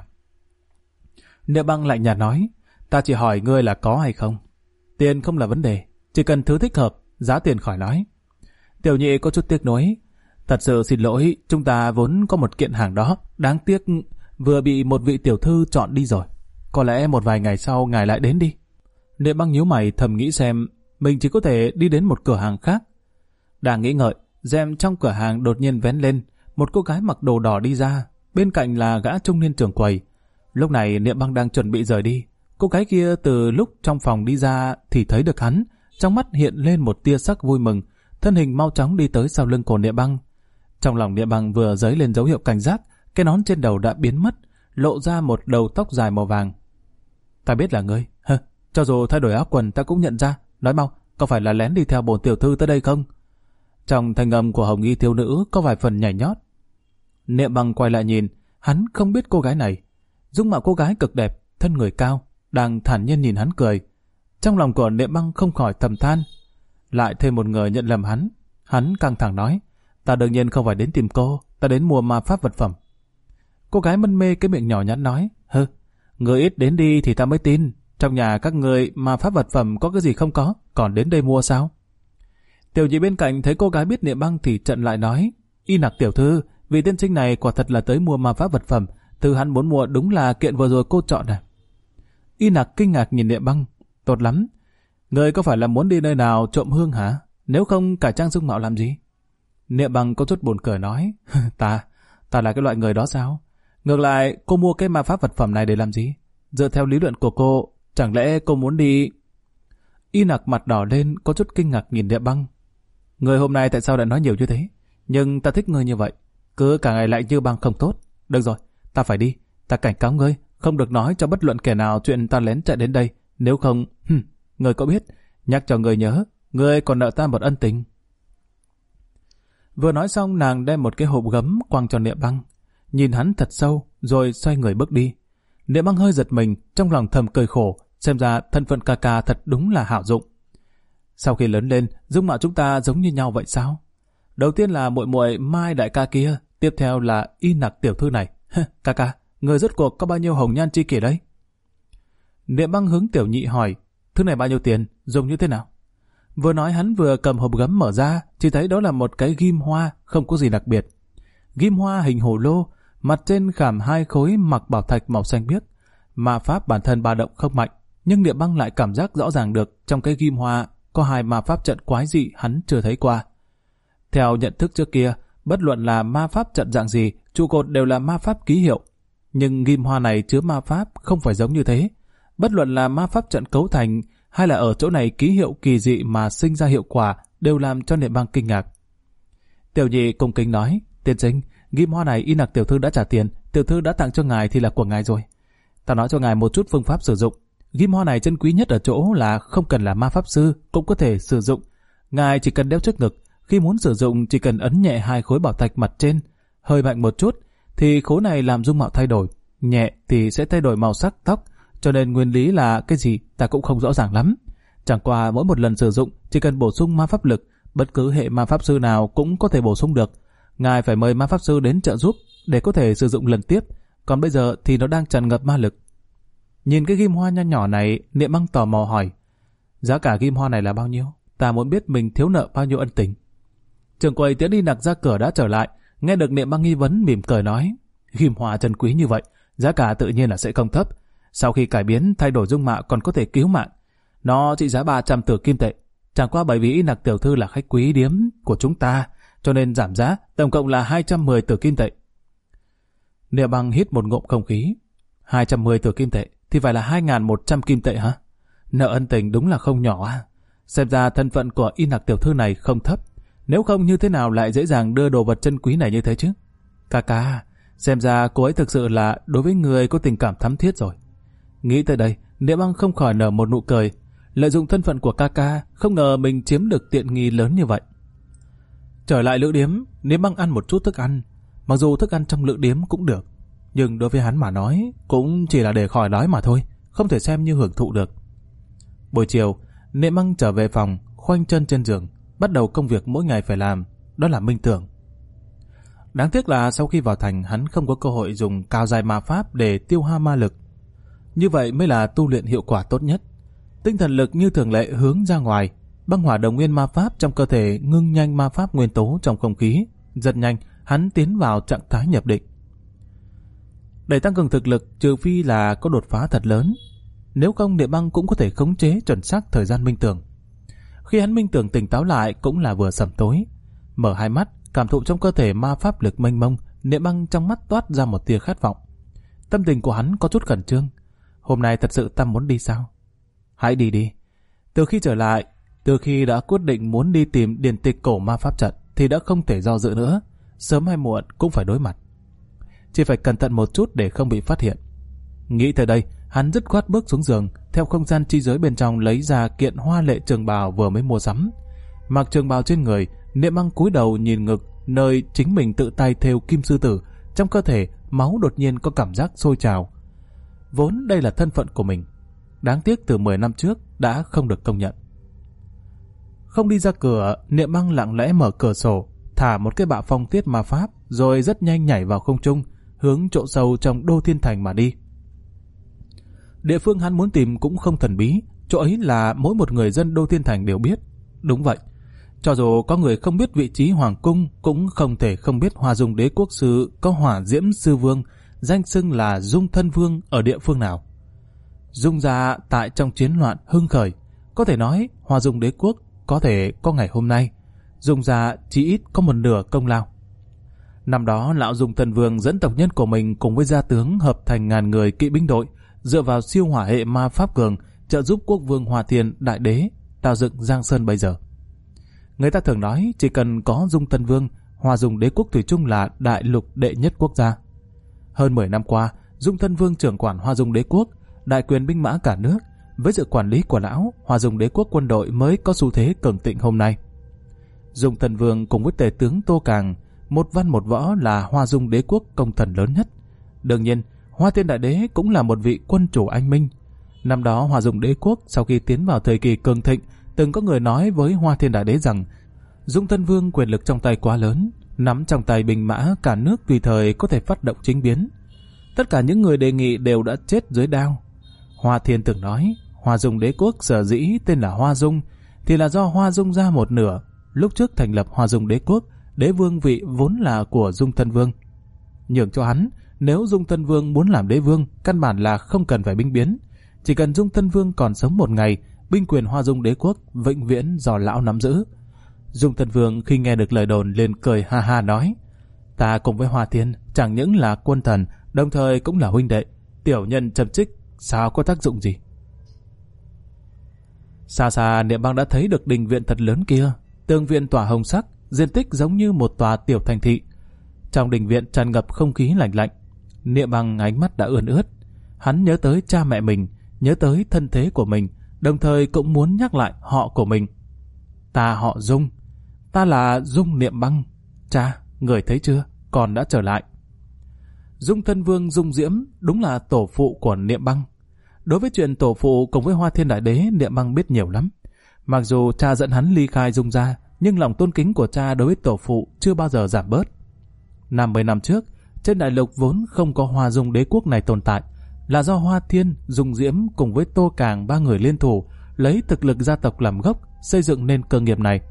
Niệm Băng lạnh nhạt nói, ta chỉ hỏi ngươi là có hay không. Tiền không là vấn đề, chỉ cần thứ thích hợp, giá tiền khỏi nói. Tiểu nhị có chút tiếc nuối. Thật sự xin lỗi, chúng ta vốn có một kiện hàng đó, đáng tiếc vừa bị một vị tiểu thư chọn đi rồi. Có lẽ một vài ngày sau ngài lại đến đi. Niệm Băng nhíu mày thầm nghĩ xem mình chỉ có thể đi đến một cửa hàng khác. Đang nghĩ ngợi, rèm trong cửa hàng đột nhiên vén lên, một cô gái mặc đồ đỏ đi ra, bên cạnh là gã trung niên trưởng quầy. Lúc này Niệm Băng đang chuẩn bị rời đi, cô gái kia từ lúc trong phòng đi ra thì thấy được hắn, trong mắt hiện lên một tia sắc vui mừng, thân hình mau chóng đi tới sau lưng của Niệm Băng. Trong lòng Niệm Băng vừa dấy lên dấu hiệu cảnh giác, cái nón trên đầu đã biến mất, lộ ra một đầu tóc dài màu vàng. Ta biết là ngươi, cho dù thay đổi áo quần ta cũng nhận ra. Nói mau, có phải là lén đi theo bổn tiểu thư tới đây không? Trong thanh âm của hồng y thiếu nữ có vài phần nhảy nhót. Niệm Băng quay lại nhìn, hắn không biết cô gái này. Dung mạo cô gái cực đẹp, thân người cao, đang thản nhiên nhìn hắn cười. Trong lòng của Niệm Băng không khỏi thầm than. Lại thêm một người nhận lầm hắn. Hắn căng thẳng nói, ta đương nhiên không phải đến tìm cô, ta đến mua ma pháp vật phẩm. Cô gái mân mê cái miệng nhỏ nhắn nói, người ít đến đi thì ta mới tin. Trong nhà các người ma pháp vật phẩm có cái gì không có, còn đến đây mua sao? Tiểu nhị bên cạnh thấy cô gái biết Niệm Băng thì trận lại nói, Y Nặc tiểu thư, vị tiên sinh này quả thật là tới mua ma pháp vật phẩm, thứ hắn muốn mua đúng là kiện vừa rồi cô chọn à? Y Nặc kinh ngạc nhìn Niệm Băng, tốt lắm. Người có phải là muốn đi nơi nào trộm hương hả? Nếu không cải trang dung mạo làm gì? Niệm Băng có chút buồn cười nói, ta là cái loại người đó sao? Ngược lại, cô mua cái ma pháp vật phẩm này để làm gì? Dựa theo lý luận của cô, chẳng lẽ cô muốn đi... Y Nặc mặt đỏ lên, có chút kinh ngạc nhìn Niệm Băng. Người hôm nay tại sao lại nói nhiều như thế? Nhưng ta thích ngươi như vậy, cứ cả ngày lại như băng không tốt. Được rồi, ta phải đi, ta cảnh cáo ngươi, không được nói cho bất luận kẻ nào chuyện ta lén chạy đến đây. Nếu không, ngươi có biết, nhắc cho ngươi nhớ, ngươi còn nợ ta một ân tình. Vừa nói xong nàng đem một cái hộp gấm quăng cho Niệm Băng, nhìn hắn thật sâu, rồi xoay người bước đi. Niệm Băng hơi giật mình, trong lòng thầm cười khổ, xem ra thân phận ca thật đúng là hảo dụng. Sau khi lớn lên, dung mạo chúng ta giống như nhau vậy sao? Đầu tiên là muội muội Mai đại ca kia, tiếp theo là Y Nặc tiểu thư này. Ca, người rốt cuộc có bao nhiêu hồng nhan chi kỷ đấy? Niệm Băng hướng tiểu nhị hỏi, thứ này bao nhiêu tiền, dùng như thế nào? Vừa nói hắn vừa cầm hộp gấm mở ra, chỉ thấy đó là một cái ghim hoa, không có gì đặc biệt. Ghim hoa hình hồ lô, mặt trên khảm 2 khối mặc bảo thạch màu xanh biếc. Ma pháp bản thân ba động không mạnh, nhưng Niệm Băng lại cảm giác rõ ràng được trong cái ghim hoa có 2 ma pháp trận quái dị hắn chưa thấy qua. Theo nhận thức trước kia, bất luận là ma pháp trận dạng gì, trụ cột đều là ma pháp ký hiệu. Nhưng ghim hoa này chứa ma pháp không phải giống như thế. Bất luận là ma pháp trận cấu thành hay là ở chỗ này ký hiệu kỳ dị mà sinh ra hiệu quả đều làm cho Niệm Băng kinh ngạc. Tiểu nhị cung kính nói, tiên sinh, ghim hoa này Y Nặc tiểu thư đã trả tiền, tiểu thư đã tặng cho ngài thì là của ngài rồi. Ta nói cho ngài một chút phương pháp sử dụng. Ghim hoa này chân quý nhất ở chỗ là không cần là ma pháp sư cũng có thể sử dụng. Ngài chỉ cần đeo trước ngực, khi muốn sử dụng chỉ cần ấn nhẹ 2 khối bảo thạch mặt trên, hơi mạnh một chút thì khối này làm dung mạo thay đổi, nhẹ thì sẽ thay đổi màu sắc tóc, cho nên nguyên lý là cái gì ta cũng không rõ ràng lắm. Chẳng qua mỗi một lần sử dụng chỉ cần bổ sung ma pháp lực, bất cứ hệ ma pháp sư nào cũng có thể bổ sung được. Ngài phải mời ma pháp sư đến trợ giúp để có thể sử dụng lần tiếp, còn bây giờ thì nó đang tràn ngập ma lực. Nhìn cái ghim hoa nho nhỏ này, Niệm Băng tò mò hỏi, giá cả ghim hoa này là bao nhiêu? Ta muốn biết mình thiếu nợ bao nhiêu ân tình. Trưởng quầy tiễn Y Nặc ra cửa đã trở lại, nghe được Niệm Băng nghi vấn mỉm cười nói, ghim hoa chân quý như vậy, giá cả tự nhiên là sẽ không thấp. Sau khi cải biến thay đổi dung mạo còn có thể cứu mạng. Nó trị giá 300 tử kim tệ. Chẳng qua bởi vì Y Nặc tiểu thư là khách quý điếm của chúng ta, cho nên giảm giá, tổng cộng là 210 tử kim tệ. Niệm Băng hít một ngụm không khí. 210 tử kim tệ thì phải là 2.100 kim tệ hả? Nợ ân tình đúng là không nhỏ à? Xem ra thân phận của Y Nặc tiểu thư này không thấp. Nếu không như thế nào lại dễ dàng đưa đồ vật chân quý này như thế chứ? Ca, xem ra cô ấy thực sự là đối với người có tình cảm thắm thiết rồi. Nghĩ tới đây, Niệm Băng không khỏi nở một nụ cười. Lợi dụng thân phận của ca, không ngờ mình chiếm được tiện nghi lớn như vậy. Trở lại lữ điếm, Niệm Băng ăn một chút thức ăn. Mặc dù thức ăn trong lữ điếm cũng được, nhưng đối với hắn mà nói cũng chỉ là để khỏi đói mà thôi, không thể xem như hưởng thụ được. Buổi chiều, Niệm Băng trở về phòng, khoanh chân trên giường, bắt đầu công việc mỗi ngày phải làm, đó là minh tưởng. Đáng tiếc là sau khi vào thành hắn không có cơ hội dùng cao giai ma pháp để tiêu hao ma lực. Như vậy mới là tu luyện hiệu quả tốt nhất. Tinh thần lực như thường lệ hướng ra ngoài, băng hỏa đồng nguyên ma pháp trong cơ thể ngưng nhanh ma pháp nguyên tố trong không khí, rất nhanh hắn tiến vào trạng thái nhập định. Để tăng cường thực lực, trừ phi là có đột phá thật lớn, nếu không Niệm Băng cũng có thể khống chế chuẩn xác thời gian minh tưởng. Khi hắn minh tưởng tỉnh táo lại cũng là vừa sẩm tối. Mở hai mắt, cảm thụ trong cơ thể ma pháp lực mênh mông, Niệm Băng trong mắt toát ra một tia khát vọng. Tâm tình của hắn có chút khẩn trương. Hôm nay thật sự ta muốn đi sao? Hãy đi đi. Từ khi trở lại, từ khi đã quyết định muốn đi tìm điển tịch cổ ma pháp trận thì đã không thể do dự nữa. Sớm hay muộn cũng phải đối mặt. Chỉ phải cẩn thận một chút để không bị phát hiện. Nghĩ tới đây, hắn dứt khoát bước xuống giường, theo không gian chi giới bên trong lấy ra kiện hoa lệ trường bào vừa mới mua sắm. Mặc trường bào trên người, Niệm Băng cúi đầu nhìn ngực, nơi chính mình tự tay thêu kim sư tử, trong cơ thể máu đột nhiên có cảm giác sôi trào. Vốn đây là thân phận của mình, đáng tiếc từ 10 năm trước đã không được công nhận. Không đi ra cửa, Niệm Băng lặng lẽ mở cửa sổ, thả một cái bạo phong tiết ma pháp, rồi rất nhanh nhảy vào không trung, hướng chỗ sâu trong Đô Thiên Thành mà đi. Địa phương hắn muốn tìm cũng không thần bí, chỗ ấy là mỗi một người dân Đô Thiên Thành đều biết. Đúng vậy, cho dù có người không biết vị trí hoàng cung, cũng không thể không biết Hoa Dung Đế Quốc Sư có Hỏa Diễm Sư Vương, danh xưng là Dung Thân Vương ở địa phương nào. Dung gia tại trong chiến loạn hưng khởi, có thể nói Hoa Dung Đế Quốc có thể có ngày hôm nay, Dung gia chỉ ít có một nửa công lao. Năm đó lão Dung Thân Vương dẫn tộc nhân của mình cùng với gia tướng hợp thành ngàn người kỵ binh đội, dựa vào siêu hỏa hệ ma pháp cường trợ giúp quốc vương Hoa Thiên Đại Đế tạo dựng Giang Sơn bây giờ. Người ta thường nói chỉ cần có Dung Thân Vương, Hoa Dung Đế Quốc thủy chung là đại lục đệ nhất quốc gia. Hơn 10 năm qua, Dung Thân Vương trưởng quản Hoa Dung Đế Quốc, đại quyền binh mã cả nước, với sự quản lý của lão, Hoa Dung Đế Quốc quân đội mới có xu thế cường thịnh hôm nay. Dung Thân Vương cùng với tể tướng Tô Càng, một văn một võ là Hoa Dung Đế Quốc công thần lớn nhất. Đương nhiên, Hoa Thiên Đại Đế cũng là một vị quân chủ anh minh. Năm đó Hoa Dung Đế Quốc sau khi tiến vào thời kỳ cường thịnh, từng có người nói với Hoa Thiên Đại Đế rằng Dung Thân Vương quyền lực trong tay quá lớn, nắm trong tay binh mã cả nước tùy thời có thể phát động chính biến. Tất cả những người đề nghị đều đã chết dưới đao. Hoa Thiên từng nói Hoa Dung Đế Quốc sở dĩ tên là Hoa Dung thì là do Hoa Dung ra một nửa. Lúc trước thành lập Hoa Dung Đế Quốc, đế vương vị vốn là của Dung Thân Vương. Nhường cho hắn, nếu Dung Thân Vương muốn làm đế vương, căn bản là không cần phải binh biến. Chỉ cần Dung Thân Vương còn sống một ngày, binh quyền Hoa Dung Đế Quốc vĩnh viễn do lão nắm giữ. Dung Thân Vương khi nghe được lời đồn liền cười ha ha nói: Ta cùng với Hoa Thiên chẳng những là quân thần, đồng thời cũng là huynh đệ. Tiểu nhân châm chích sao có tác dụng gì? Xa xa Niệm Băng đã thấy được đình viện thật lớn kia, tường viện tỏa hồng sắc, diện tích giống như một tòa tiểu thành thị. Trong đình viện tràn ngập không khí lạnh lạnh. Niệm Băng ánh mắt đã ươn ướt. Hắn nhớ tới cha mẹ mình, nhớ tới thân thế của mình, đồng thời cũng muốn nhắc lại họ của mình. Ta họ Dung, ta là Dung Niệm Băng. Cha, người thấy chưa, con đã trở lại. Dung thân vương Dung Diễm đúng là tổ phụ của Niệm Băng. Đối với chuyện tổ phụ cùng với Hoa Thiên Đại Đế, Niệm Băng biết nhiều lắm. Mặc dù cha dẫn hắn ly khai Dung gia, nhưng lòng tôn kính của cha đối với tổ phụ chưa bao giờ giảm bớt. 50 năm trước, trên đại lục vốn không có Hoa Dung đế quốc này tồn tại, là do Hoa Thiên, Dung Diễm cùng với Tô Càng ba người liên thủ, lấy thực lực gia tộc làm gốc, xây dựng nên cơ nghiệp này.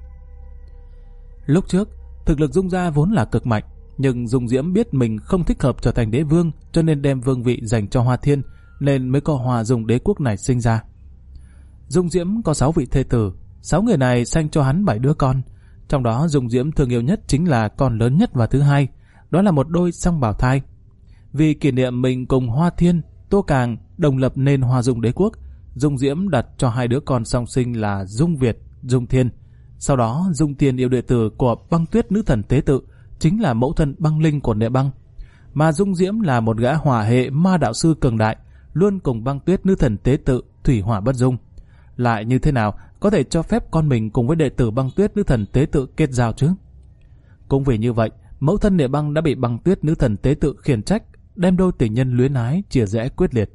Lúc trước, thực lực Dung gia vốn là cực mạnh, nhưng Dung Diễm biết mình không thích hợp trở thành đế vương, cho nên đem vương vị dành cho Hoa Thiên, nên mới có Hoa Dung đế quốc này sinh ra. Dung Diễm có 6 vị thê tử, 6 người này sanh cho hắn 7 đứa con. Trong đó Dung Diễm thương yêu nhất chính là con lớn nhất và thứ hai, đó là một đôi song bào thai. Vì kỷ niệm mình cùng Hoa Thiên, Tô Càng đồng lập nên Hoa Dung đế quốc, Dung Diễm đặt cho 2 đứa con song sinh là Dung Việt, Dung Thiên. Sau đó Dung Thiên yêu đệ tử của Băng Tuyết nữ thần tế tự, chính là mẫu thân Băng Linh của Niệm Băng. Mà Dung Diễm là một gã hỏa hệ ma đạo sư cường đại, luôn cùng Băng Tuyết nữ thần tế tự thủy hỏa bất dung. Lại như thế nào có thể cho phép con mình cùng với đệ tử Băng Tuyết nữ thần tế tự kết giao chứ? Cũng vì như vậy, mẫu thân Niệm Băng đã bị Băng Tuyết nữ thần tế tự khiển trách, đem đôi tình nhân luyến ái chia rẽ quyết liệt.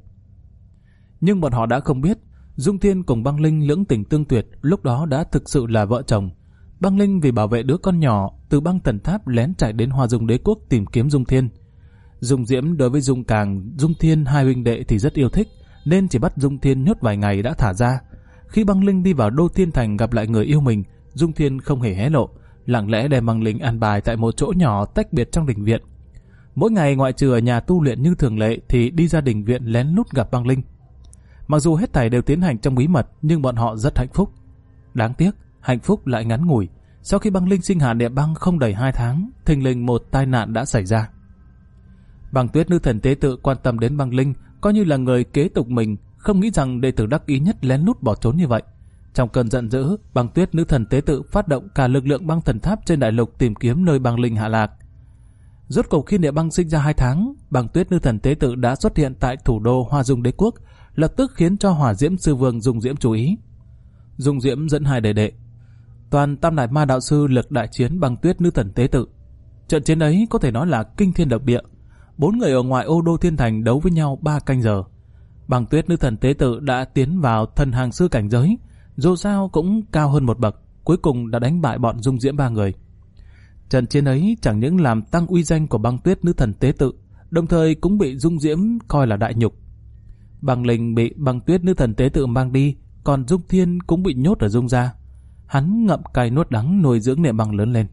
Nhưng bọn họ đã không biết, Dung Thiên cùng Băng Linh lưỡng tình tương tuyệt, lúc đó đã thực sự là vợ chồng. Băng Linh vì bảo vệ đứa con nhỏ, từ Băng Thần Tháp lén chạy đến Hoa Dung đế quốc tìm kiếm Dung Thiên. Dung Diễm đối với Dung Càng, Dung Thiên hai huynh đệ thì rất yêu thích, nên chỉ bắt Dung Thiên nhốt vài ngày đã thả ra. Khi Băng Linh đi vào Đô Thiên Thành gặp lại người yêu mình, Dung Thiên không hề hé lộ, lặng lẽ đem Băng Linh an bài tại một chỗ nhỏ tách biệt trong đình viện. Mỗi ngày ngoại trừ ở nhà tu luyện như thường lệ thì đi ra đình viện lén lút gặp Băng Linh. Mặc dù hết thảy đều tiến hành trong bí mật, nhưng bọn họ rất hạnh phúc. Đáng tiếc, hạnh phúc lại ngắn ngủi. Sau khi Băng Linh sinh hạ Niệm Băng không đầy 2 tháng, thình lình một tai nạn đã xảy ra. Băng Tuyết nữ thần tế tự quan tâm đến Băng Linh, coi như là người kế tục mình, không nghĩ rằng đệ tử đắc ý nhất lén lút bỏ trốn như vậy. Trong cơn giận dữ, Băng Tuyết nữ thần tế tự phát động cả lực lượng Băng Thần Tháp trên đại lục tìm kiếm nơi Băng Linh hạ lạc. Rốt cuộc khi Niệm Băng sinh ra 2 tháng, Băng Tuyết nữ thần tế tự đã xuất hiện tại thủ đô Hoa Dung đế quốc, lập tức khiến cho Hỏa Diễm sư vương Dung Diễm chú ý. Dung Diễm dẫn 2 đệ đệ, toàn tam đại ma đạo sư lực đại chiến Băng Tuyết nữ thần tế tự. Trận chiến ấy có thể nói là kinh thiên động địa. 4 người ở ngoài ô Đô Thiên Thành đấu với nhau 3 canh giờ. Băng Tuyết nữ thần tế tự đã tiến vào thần hàng sư cảnh giới, dù sao cũng cao hơn một bậc, cuối cùng đã đánh bại bọn Dung Diễm 3 người. Trận chiến ấy chẳng những làm tăng uy danh của Băng Tuyết nữ thần tế tự, đồng thời cũng bị Dung Diễm coi là đại nhục. Băng Linh bị Băng Tuyết nữ thần tế tự mang đi, còn Dung Thiên cũng bị nhốt ở Dung gia. Hắn ngậm cay nuốt đắng nuôi dưỡng Niệm Băng lớn lên.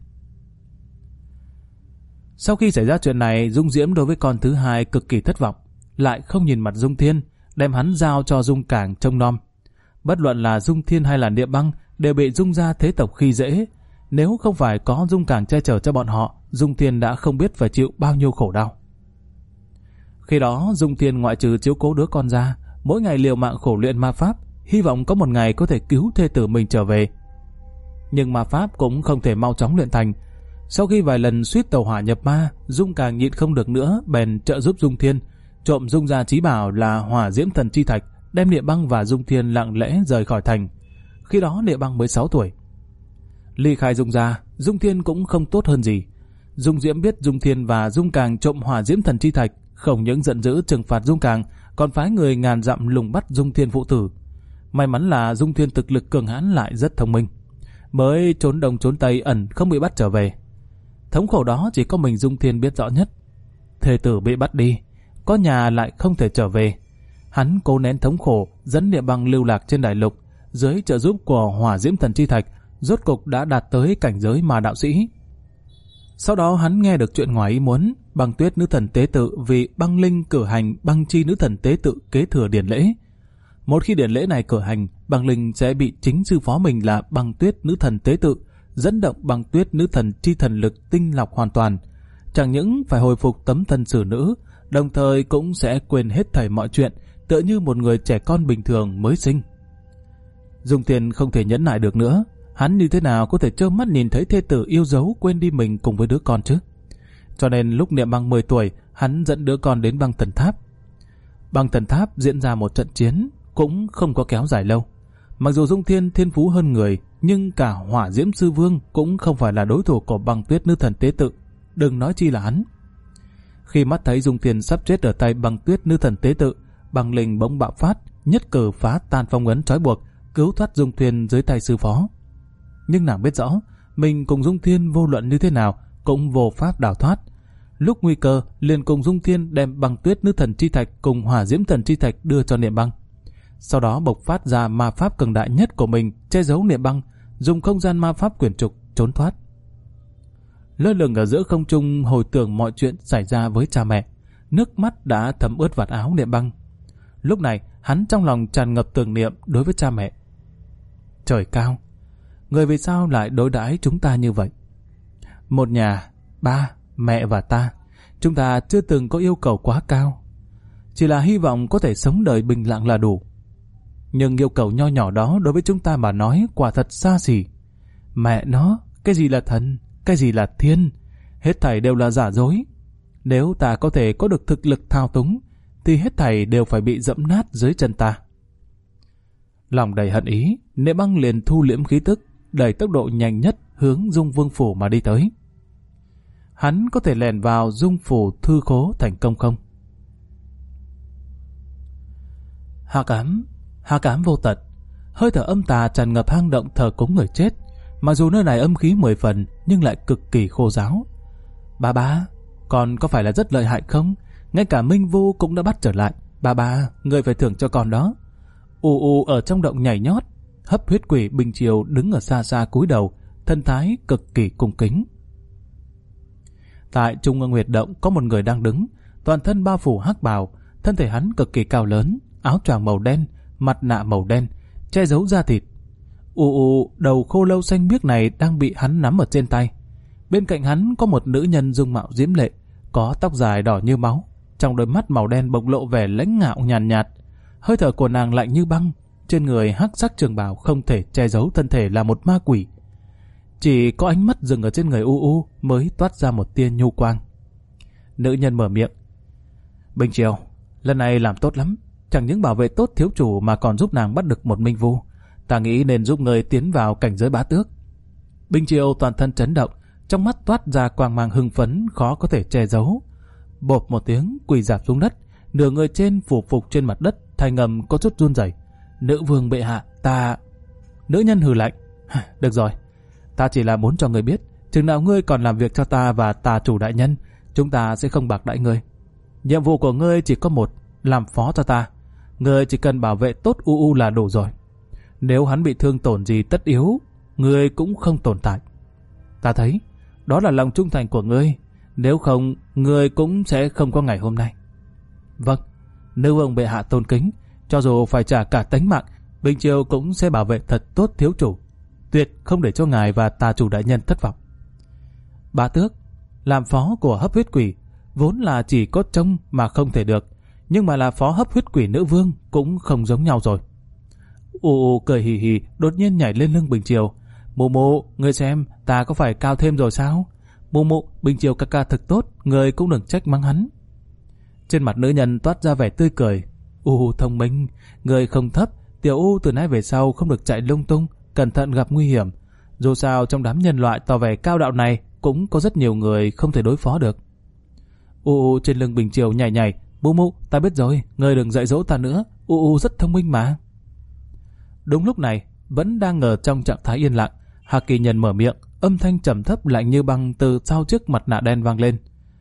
Sau khi xảy ra chuyện này, Dung Diễm đối với con thứ hai cực kỳ thất vọng, lại không nhìn mặt Dung Thiên, đem hắn giao cho Dung Càng trông nom. Bất luận là Dung Thiên hay là Niệm Băng đều bị Dung gia thế tộc khi dễ. Nếu không phải có Dung Càng che chở cho bọn họ, Dung Thiên đã không biết phải chịu bao nhiêu khổ đau. Khi đó Dung Thiên ngoại trừ chiếu cố đứa con ra, mỗi ngày liều mạng khổ luyện ma pháp, hy vọng có một ngày có thể cứu thê tử mình trở về. Nhưng ma pháp cũng không thể mau chóng luyện thành. Sau khi vài lần suýt tàu hỏa nhập ma, Dung Càng nhịn không được nữa, bèn trợ giúp Dung Thiên trộm Dung gia chí bảo là Hỏa Diễm thần chi thạch, đem Niệm Băng và Dung Thiên lặng lẽ rời khỏi thành. Khi đó Niệm Băng mới 6 tuổi. Ly khai Dung gia, Dung Thiên cũng không tốt hơn gì. Dung Diễm biết Dung Thiên và Dung Càng trộm Hỏa Diễm thần chi thạch, không những giận dữ trừng phạt Dung Càng, còn phái người ngàn dặm lùng bắt Dung Thiên phụ tử. May mắn là Dung Thiên thực lực cường hãn lại rất thông minh, mới trốn đông trốn tây ẩn không bị bắt trở về. Thống khổ đó chỉ có mình Dung Thiên biết rõ nhất. Thê tử bị bắt đi, có nhà lại không thể trở về. Hắn cố nén thống khổ, dẫn Niệm Băng lưu lạc trên đại lục, dưới trợ giúp của Hỏa Diễm thần chi thạch, rốt cục đã đạt tới cảnh giới ma đạo sĩ. Sau đó hắn nghe được chuyện ngoài ý muốn, Băng Tuyết nữ thần tế tự vì Băng Linh cử hành Băng Chi nữ thần tế tự kế thừa điển lễ. Một khi điển lễ này cử hành, Băng Linh sẽ bị chính sư phó mình là Băng Tuyết nữ thần tế tự dẫn động Băng Tuyết nữ thần chi thần lực tinh lọc hoàn toàn. chẳng những phải hồi phục tấm thân xử nữ, đồng thời cũng sẽ quên hết thảy mọi chuyện, tựa như một người trẻ con bình thường mới sinh. Dung Thiên không thể nhẫn nại được nữa, hắn như thế nào có thể trơ mắt nhìn thấy thê tử yêu dấu quên đi mình cùng với đứa con chứ? Cho nên lúc Niệm Băng 10 tuổi, hắn dẫn đứa con đến Băng Thần Tháp. Băng Thần Tháp diễn ra một trận chiến, cũng không có kéo dài lâu. Mặc dù Dung Thiên thiên phú hơn người, nhưng cả Hỏa Diễm Sư Vương cũng không phải là đối thủ của Băng Tuyết Nữ Thần Tế Tự, đừng nói chi là hắn. Khi mắt thấy Dung Thiên sắp chết ở tay Băng Tuyết Nữ Thần Tế Tự, Băng Linh bỗng bạo phát, nhất cử phá tan phong ấn trói buộc, cứu thoát Dung Thiên dưới tay sư phó. Nhưng nàng biết rõ, mình cùng Dung Thiên vô luận như thế nào cũng vô pháp đào thoát. Lúc nguy cơ, liền cùng Dung Thiên đem Băng Tuyết Nữ Thần Chi Thạch cùng Hỏa Diễm Thần Chi Thạch đưa cho Niệm Băng. Sau đó bộc phát ra ma pháp cường đại nhất của mình, che giấu Niệm Băng, dùng không gian ma pháp quyển trục trốn thoát. Lơ lửng ở giữa không trung hồi tưởng mọi chuyện xảy ra với cha mẹ, nước mắt đã thấm ướt vạt áo Niệm Băng. Lúc này, hắn trong lòng tràn ngập tưởng niệm đối với cha mẹ. Trời cao, người vì sao lại đối đãi chúng ta như vậy? Một nhà, ba, mẹ và ta, chúng ta chưa từng có yêu cầu quá cao. Chỉ là hy vọng có thể sống đời bình lặng là đủ. Nhưng yêu cầu nho nhỏ đó đối với chúng ta mà nói quả thật xa xỉ. Mẹ nó, cái gì là thần, cái gì là thiên, hết thảy đều là giả dối. Nếu ta có thể có được thực lực thao túng, thì hết thảy đều phải bị dẫm nát dưới chân ta. Lòng đầy hận ý, Niệm Băng liền thu liễm khí tức, đẩy tốc độ nhanh nhất hướng Dung Vương Phủ mà đi tới. Hắn có thể lèn vào Dung Phủ thư khố thành công không? Hắc ám vô tận, hơi thở âm tà tràn ngập hang động thờ cúng người chết. Mặc dù nơi này âm khí 10 phần nhưng lại cực kỳ khô ráo. Ba, con có phải là rất lợi hại không? Ngay cả Minh Vu cũng đã bắt trở lại. Ba, người phải thưởng cho con đó. U ở trong động nhảy nhót. Hấp huyết quỷ Bình Triều đứng ở xa xa cúi đầu, thân thái cực kỳ cung kính. Tại trung ương huyệt động có một người đang đứng, toàn thân bao phủ hắc bào, thân thể hắn cực kỳ cao lớn, áo choàng màu đen, mặt nạ màu đen, che giấu da thịt. Đầu khô lâu xanh biếc này đang bị hắn nắm ở trên tay. Bên cạnh hắn có một nữ nhân dung mạo diễm lệ, có tóc dài đỏ như máu, trong đôi mắt màu đen bộc lộ vẻ lãnh ngạo nhàn nhạt. Hơi thở của nàng lạnh như băng, trên người hắc sắc trường bào không thể che giấu thân thể là một ma quỷ. Chỉ có ánh mắt dừng ở trên người mới toát ra một tia nhu quang. Nữ nhân mở miệng. Bình Triều, lần này làm tốt lắm, chẳng những bảo vệ tốt thiếu chủ mà còn giúp nàng bắt được một Minh Vu. Ta nghĩ nên giúp người tiến vào cảnh giới bá tước. Bình Triều toàn thân chấn động, trong mắt toát ra quang mang hưng phấn khó có thể che giấu. Bộp một tiếng quỳ rạp xuống đất, nửa người trên phủ phục trên mặt đất, thanh âm có chút run rẩy. Nữ vương bệ hạ, ta... Nữ nhân hừ lạnh. Được rồi, ta chỉ là muốn cho người biết, chừng nào ngươi còn làm việc cho ta và tà chủ đại nhân, chúng ta sẽ không bạc đãi ngươi. Nhiệm vụ của ngươi chỉ có một, làm phó cho ta. Ngươi chỉ cần bảo vệ tốt là đủ rồi. Nếu hắn bị thương tổn gì tất yếu, ngươi cũng không tồn tại. Ta thấy, đó là lòng trung thành của ngươi. Nếu không, ngươi cũng sẽ không có ngày hôm nay. Vâng, nữ vương bệ hạ tôn kính. Cho dù phải trả cả tánh mạng, Bình Triều cũng sẽ bảo vệ thật tốt thiếu chủ. Tuyệt không để cho ngài và tà chủ đại nhân thất vọng. Bá tước, làm phó của hấp huyết quỷ, vốn là chỉ có trông mà không thể được. Nhưng mà là phó hấp huyết quỷ nữ vương cũng không giống nhau rồi. Cười hì hì, đột nhiên nhảy lên lưng Bình Triều. Mụ, ngươi xem, ta có phải cao thêm rồi sao? Mụ, Bình Triều ca ca thật tốt, ngươi cũng đừng trách mắng hắn. Trên mặt nữ nhân toát ra vẻ tươi cười. Thông minh, ngươi không thấp, tiểu từ nay về sau không được chạy lung tung, cẩn thận gặp nguy hiểm. Dù sao trong đám nhân loại tỏ vẻ cao đạo này cũng có rất nhiều người không thể đối phó được. Trên lưng Bình Triều nhảy nhảy. Mụ, ta biết rồi, ngươi đừng dạy dỗ ta nữa. Rất thông minh mà. Đúng lúc này, vẫn đang ở trong trạng thái yên lặng, Hạc Kỳ Nhân mở miệng, âm thanh trầm thấp lạnh như băng từ sau chiếc mặt nạ đen vang lên.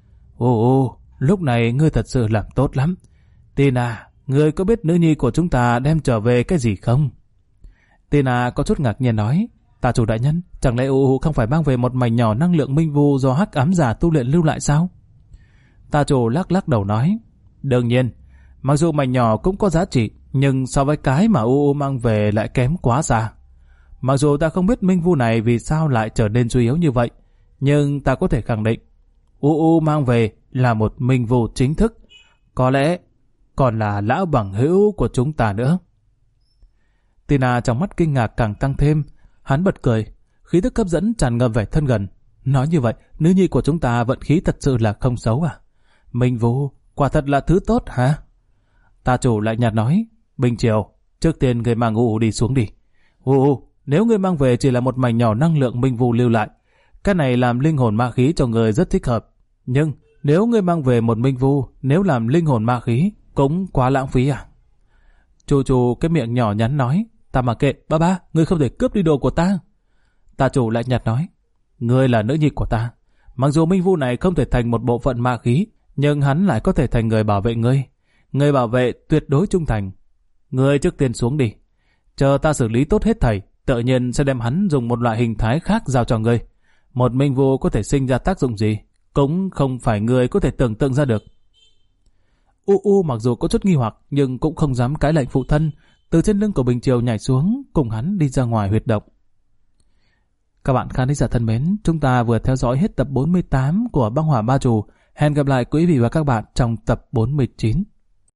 Lúc này ngươi thật sự làm tốt lắm. Tina, ngươi có biết nữ nhi của chúng ta đem trở về cái gì không? Tina có chút ngạc nhiên nói. Tà chủ đại nhân, chẳng lẽ không phải mang về một mảnh nhỏ năng lượng minh vu do hắc ám giả tu luyện lưu lại sao? Tà chủ lắc đầu nói. Đương nhiên, mặc dù mảnh nhỏ cũng có giá trị, nhưng so với cái mà mang về lại kém quá xa. Mặc dù ta không biết minh vu này vì sao lại trở nên suy yếu như vậy, nhưng ta có thể khẳng định, UU mang về là một minh vu chính thức, có lẽ còn là lão bằng hữu của chúng ta nữa. Tina trong mắt kinh ngạc càng tăng thêm, hắn bật cười, khí tức hấp dẫn tràn ngập vẻ thân gần. Nói như vậy, nữ nhi của chúng ta vận khí thật sự là không xấu à? Minh vu, quả thật là thứ tốt hả? Ta chủ lại nhạt nói, Bình Triều, trước tiên người mang UU đi xuống đi. UU, nếu người mang về chỉ là một mảnh nhỏ năng lượng minh vu lưu lại, cái này làm linh hồn ma khí cho người rất thích hợp. Nhưng nếu người mang về một minh vu, nếu làm linh hồn ma khí, cũng quá lãng phí à? Chu cái miệng nhỏ nhắn nói, ta mặc kệ, ba, ngươi không thể cướp đi đồ của ta. Ta chủ lại nhạt nói, ngươi là nữ nhi của ta. Mặc dù minh vu này không thể thành một bộ phận ma khí, nhưng hắn lại có thể thành người bảo vệ ngươi. Người bảo vệ tuyệt đối trung thành. Ngươi trước tiên xuống đi. Chờ ta xử lý tốt hết thảy, tự nhiên sẽ đem hắn dùng một loại hình thái khác giao cho ngươi. Một minh vu có thể sinh ra tác dụng gì, cũng không phải người có thể tưởng tượng ra được. UU mặc dù có chút nghi hoặc nhưng cũng không dám cãi lệnh phụ thân, từ trên lưng của Bình Triều nhảy xuống, cùng hắn đi ra ngoài huyệt động. Các bạn khán giả thân mến, chúng ta vừa theo dõi hết tập 48 của Băng Hỏa Ba Trù. Hẹn gặp lại quý vị và các bạn trong tập 49.